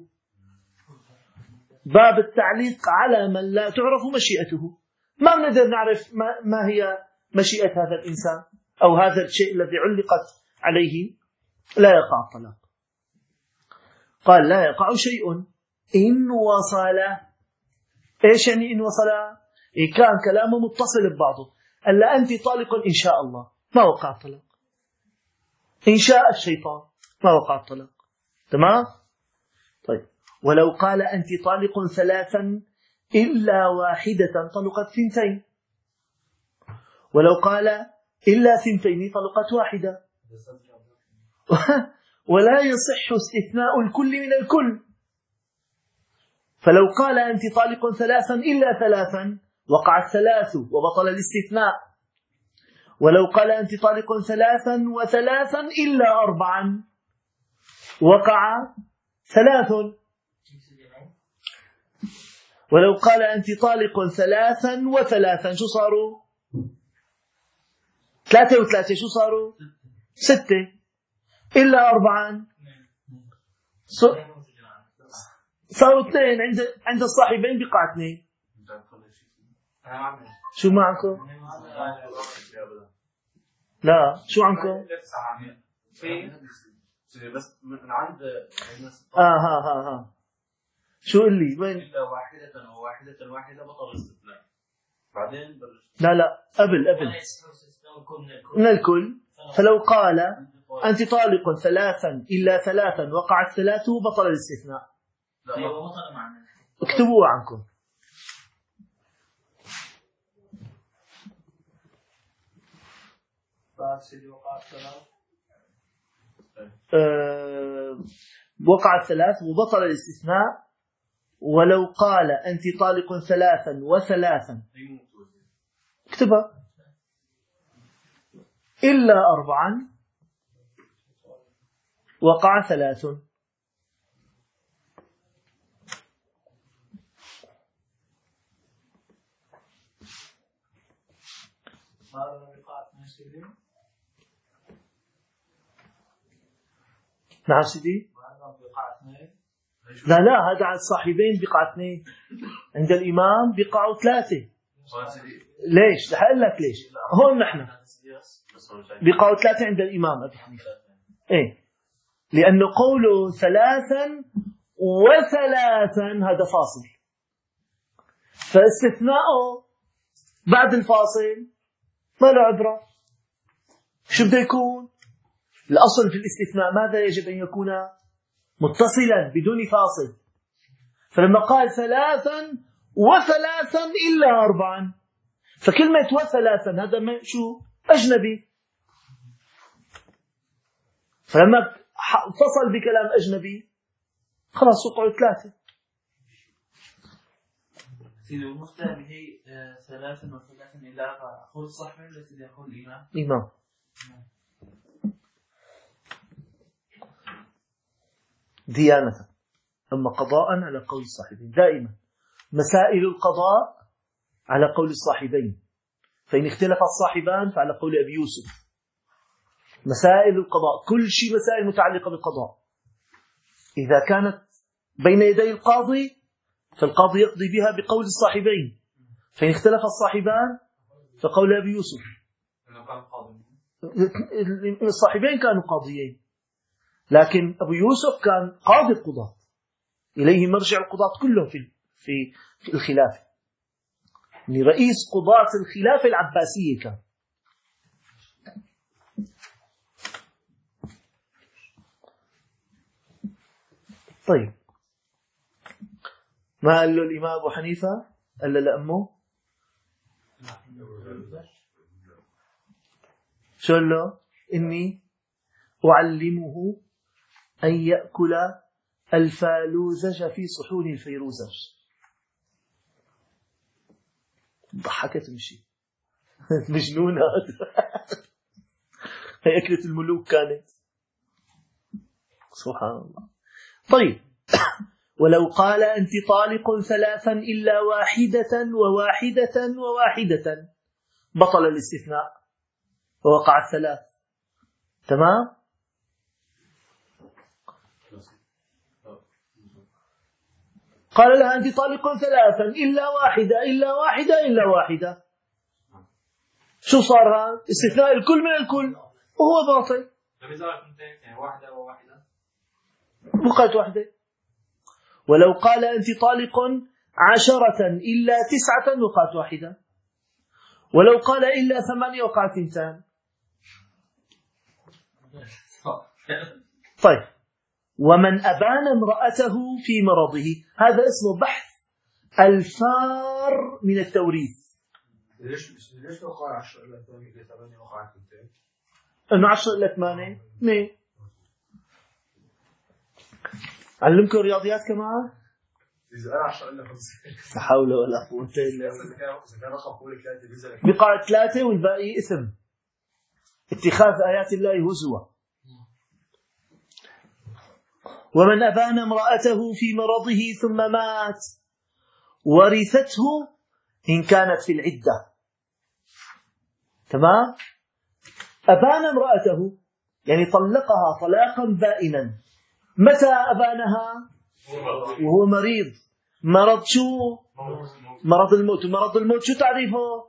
باب التعليق على من لا تعرف مشيئته. ما بنقدر نعرف ما هي مشيئة هذا الإنسان أو هذا الشيء الذي علقت عليه، لا يقع الطلاق. قال لا يقع شيء إن وصل. إيش يعني إن وصل؟ إن كان كلامه متصل ببعضه. ألا أنت طالق إن شاء الله، ما وقع الطلاق. إن شاء الشيطان ما وقع الطلاق. تمام؟ طيب ولو قال أنت طالق ثلاثا إلا واحدة طلقت ثنتين. ولو قال إلا ثنتين طلقت واحدة. ولا يصح استثناء الكل من الكل. فلو قال أنت طالق ثلاثا إلا ثلاثا وقع الثلاث وبطل الاستثناء. ولو قال أنت طالق ثلاثا وثلاثا إلا أربعا وقع ثلاث. ولو قال أنت طالق ثلاثا وثلاثا شو صاروا؟ ثلاثة وثلاثة شو صاروا؟ ستة. إلا أربعا صاروا اثنين. عند الصاحبين بقع اثنين. شو معكم؟ لا شو عنكم؟ بس من عند ها شو اللي وين؟ إلا واحدة أو واحدة بطل الاستثناء. بعدين لا قبل من الكل. فلو قال أنت طالق ثلاثا إلا ثلاثا وقع الثلاث بطل الاستثناء. اكتبوه عنكم. وقع الثلاث وبطل الاستثناء. ولو قال أنت طالق ثلاثا وثلاثا اكتبها إلا أربعا وقع ثلاث. نعم سيدي. لا هذا على الصاحبين بقع اثنين، عند الإمام بقعوا ثلاثة. ليش؟ رح أقول لك ليش. هون نحن بقعوا ثلاثة عند الإمام أبي حنيفة. إيه، لأنه قوله ثلاثا وثلاثا هذا فاصل، فاستثناءه بعد الفاصل ما له عبرة. شو بده يكون؟ الأصل في الاستثناء ماذا يجب أن يكون؟ متصلا بدون فاصل. فلما قال ثلاثا وثلاثا إلا أربعا، فكلمة وثلاثا هذا شو؟ أجنبي. فلما فصل بكلام أجنبي خلاص وقعوا ثلاثة. سيدي المختار هي ثلاثا وثلاثا إلا أربعة. أقول صح ولا سيدي أقول الإمام؟ إمام. ديانة. أما قضاء على قول الصاحبين. دائما مسائل القضاء على قول الصاحبين، فإن اختلف الصاحبان فعلى قول أبي يوسف. مسائل القضاء كل شيء مسائل متعلقة بالقضاء إذا كانت بين يدي القاضي فالقاضي يقضي بها بقول الصاحبين، فإن اختلف الصاحبان فقول أبي يوسف. الصاحبين كانوا قاضيين، لكن أبو يوسف كان قاضي القضاة، إليه مرجع القضاة كلهم في الخلاف. يعني رئيس قضاة الخلافة العباسية كان. طيب ما قال له الإمام أبو حنيفة؟ قال له لأمه شو قال له؟ إني أعلمه أن يأكل الفالوزج في صحون الفيروزج. ضحكت مشي مجنونة هي أكلة الملوك كانت. سبحان الله. طيب ولو قال أنت طالق ثلاثا إلا واحدة وواحدة وواحدة بطل الاستثناء ووقع الثلاث. تمام. قال لها أنت طالق ثلاثا إلا واحدة إلا واحدة إلا واحدة. شو صار هذا؟ استثناء الكل من الكل وهو باطل. يعني واحدة وواحدة بقت واحدة. ولو قال أنت طالق 10 إلا 9 وقعت واحدة. ولو قال إلا 8 وقعت 2. طيب ومن أبان امرأته في مرضه، هذا اسمه بحث الفار من التوريث. ليش وقع 10 إلى 8 وقعت 2؟ أنه 10 إلى 8 2. علمكم رياضيات كمان؟ إذا أنا 10 إلى 5 لا حول ولا قوة إلا بالله. إذا كان رقم قولي 3 بيزل بقى 3 والباقي إثم، اتخاذ آيات الله هزوا. ومن أبان امرأته في مرضه ثم مات ورثته إن كانت في العدة. تمام. أبان امرأته يعني طلقها طلاقا بائنا. متى أبانها؟ وهو مريض. مرض شو؟ مرض الموت. ومرض الموت شو تعريفه؟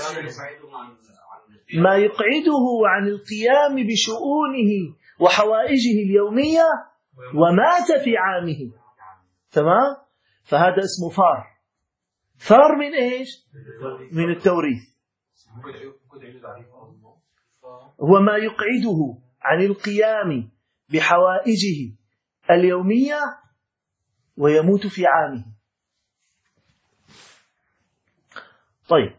ما يقعده عن القيام بشؤونه وحوائجه اليومية ومات في عامه. تمام. فهذا اسمه فار. فار من ايش؟ من التوريث. هو ما يقعده عن القيام بحوائجه اليومية ويموت في عامه. طيب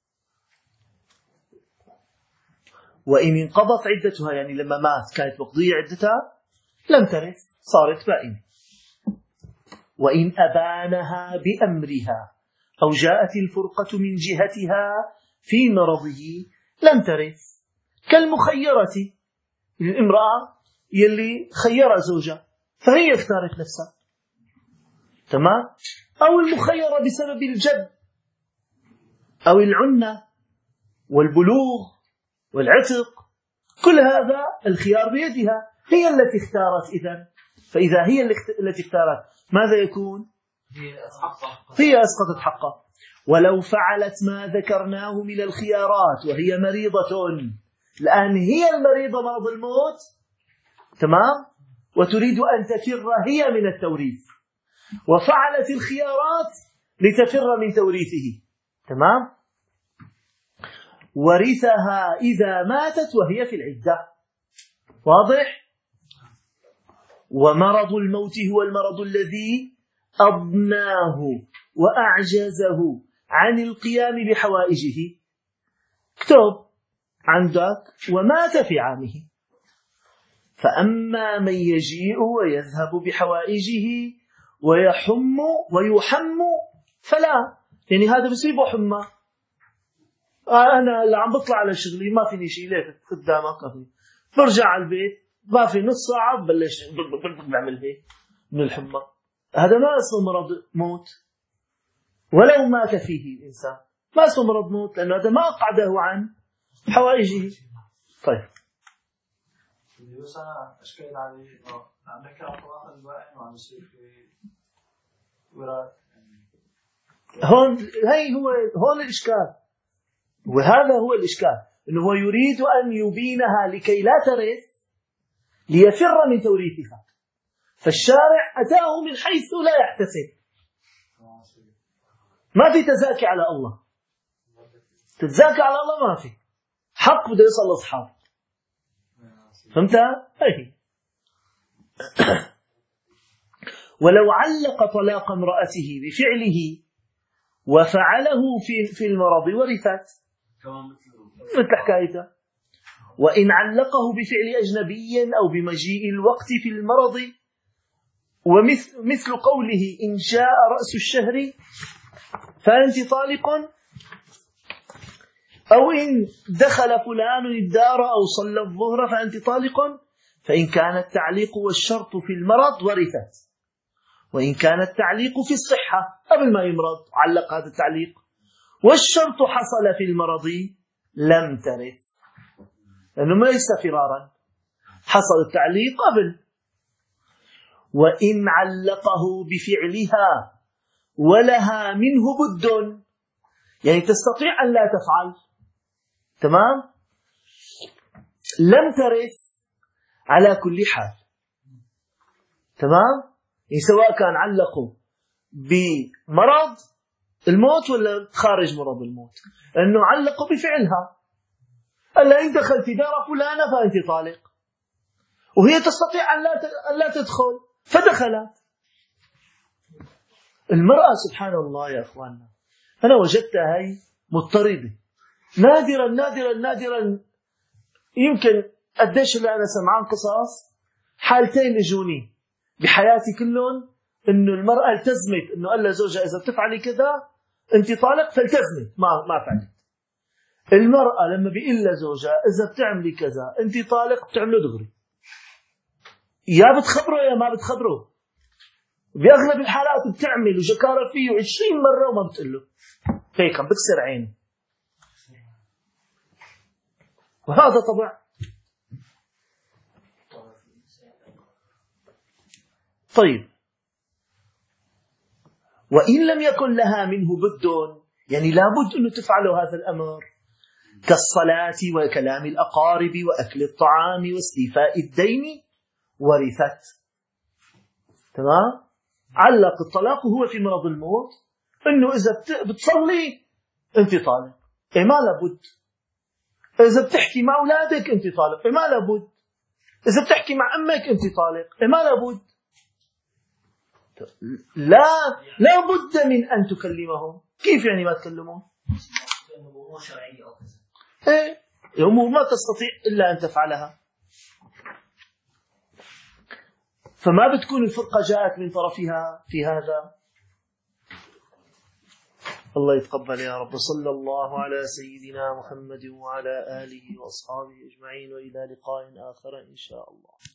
وإن انقضت عدتها، يعني لما مات كانت مقضية عدتها، لم ترث، صارت بائنة. وإن أبانها بأمرها أو جاءت الفرقة من جهتها في مرضه لم ترث، كالمخيرة، الامرأة يلي خير زوجها فهي اختارت نفسها. تمام. أو المخيرة بسبب الجد أو العنة والبلوغ والعتق، كل هذا الخيار بيدها، هي التي اختارت. إذن فإذا هي التي اختارت ماذا يكون؟ هي أسقطت حقها. ولو فعلت ما ذكرناه من الخيارات وهي مريضة، الآن هي المريضة مرض الموت، تمام، وتريد أن تفر هي من التوريث، وفعلت الخيارات لتفر من توريثه، تمام، ورثها إذا ماتت وهي في العدة. واضح؟ ومرض الموت هو المرض الذي أضناه وأعجزه عن القيام بحوائجه. اكتب عندك ومات في عامه. فأما من يجيء ويذهب بحوائجه ويحم فلا، يعني هذا بصيبه حمى، أنا اللي عم بطلع على شغلي ما فيني شيء، ليك قدامك برجع على البيت ما في نص ساعة بلش بعمل هيك من الحمى. هذا ما اسمه مرض موت ولو مات فيه الإنسان، ما اسمه مرض موت، لأنه هذا ما أقعده عن حوائجه. طيب بس أنا أشكال علي عم نحكي عن طلاق البائن وعم يصير في وراث. هون الإشكال، وهذا هو الإشكال، إنه هو يريد أن يبينها لكي لا ترث ليفر من توريثها، فالشارع أتاه من حيث لا يحتسب. ما في تزاكي على الله، تتزاكى على الله ما في حق، بده يصل أصحاب. فهمتها؟ هي. ولو علق طلاق امرأته بفعله وفعله في المرض ورثت، مثل حكايته. وإن علقه بفعل أجنبي أو بمجيء الوقت في المرض، ومثل قوله إن جاء رأس الشهر فأنت طالق، أو إن دخل فلان الدار أو صلى الظهر فأنت طالق، فإن كان التعليق والشرط في المرض ورثت. وإن كان التعليق في الصحة قبل ما يمرض علق هذا التعليق، والشرط حصل في المرض لم ترث، لأنه ليس فرارا، حصل التعليق قبل. وإن علقه بفعلها ولها منه بد، يعني تستطيع أن لا تفعل، تمام، لم ترث على كل حال، تمام. يعني سواء كان علقوا بمرض الموت ولا خارج مرض الموت، أنه علقوا بفعلها. ألا إن دخلت دار فلانة فأنت طالق، وهي تستطيع أن لا تدخل فدخلت. المرأة سبحان الله يا أخواننا، أنا وجدتها هي مضطربة نادرا نادرا نادرا، يمكن قديش اللي أنا سمعان قصص حالتين اجوني بحياتي كلهم، إنه المرأة التزمت، إنه قال لزوجها إذا بتفعلي كذا أنت طالق، فالتزمت ما فعلت. المرأة لما بيقول لزوجها إذا بتعملي كذا أنت طالق، بتعمله دغري، يا بتخبره يا ما بتخبره. بأغلب الحالات بتعمل وشكارة فيه 20 مرة وما بتقله، هيك عم بكسر عينه. وهذا طبع. طيب، وإن لم يكن لها منه بد، يعني لابد أن تفعل هذا الأمر، كالصلاة وكلام الأقارب وأكل الطعام واستيفاء الدين، ورثت. تمام. علق الطلاق وهو في مرض الموت، أنه إذا بتصلي أنت طالق، إيه ما لابد. إذا بتحكي مع أولادك أنت طالق، إيه ما لابد. إذا بتحكي مع أمك أنت طالق، إيه ما لابد. لا بد من أن تكلمهم. كيف يعني ما تكلمهم؟ أمور شرعية أو كذا. إيه، أمور ما تستطيع إلا أن تفعلها. فما بتكون الفرقة جاءت من طرفها في هذا. الله يتقبل يا رب. صلى الله على سيدنا محمد وعلى آله وأصحابه أجمعين، وإلى لقاء آخر إن شاء الله.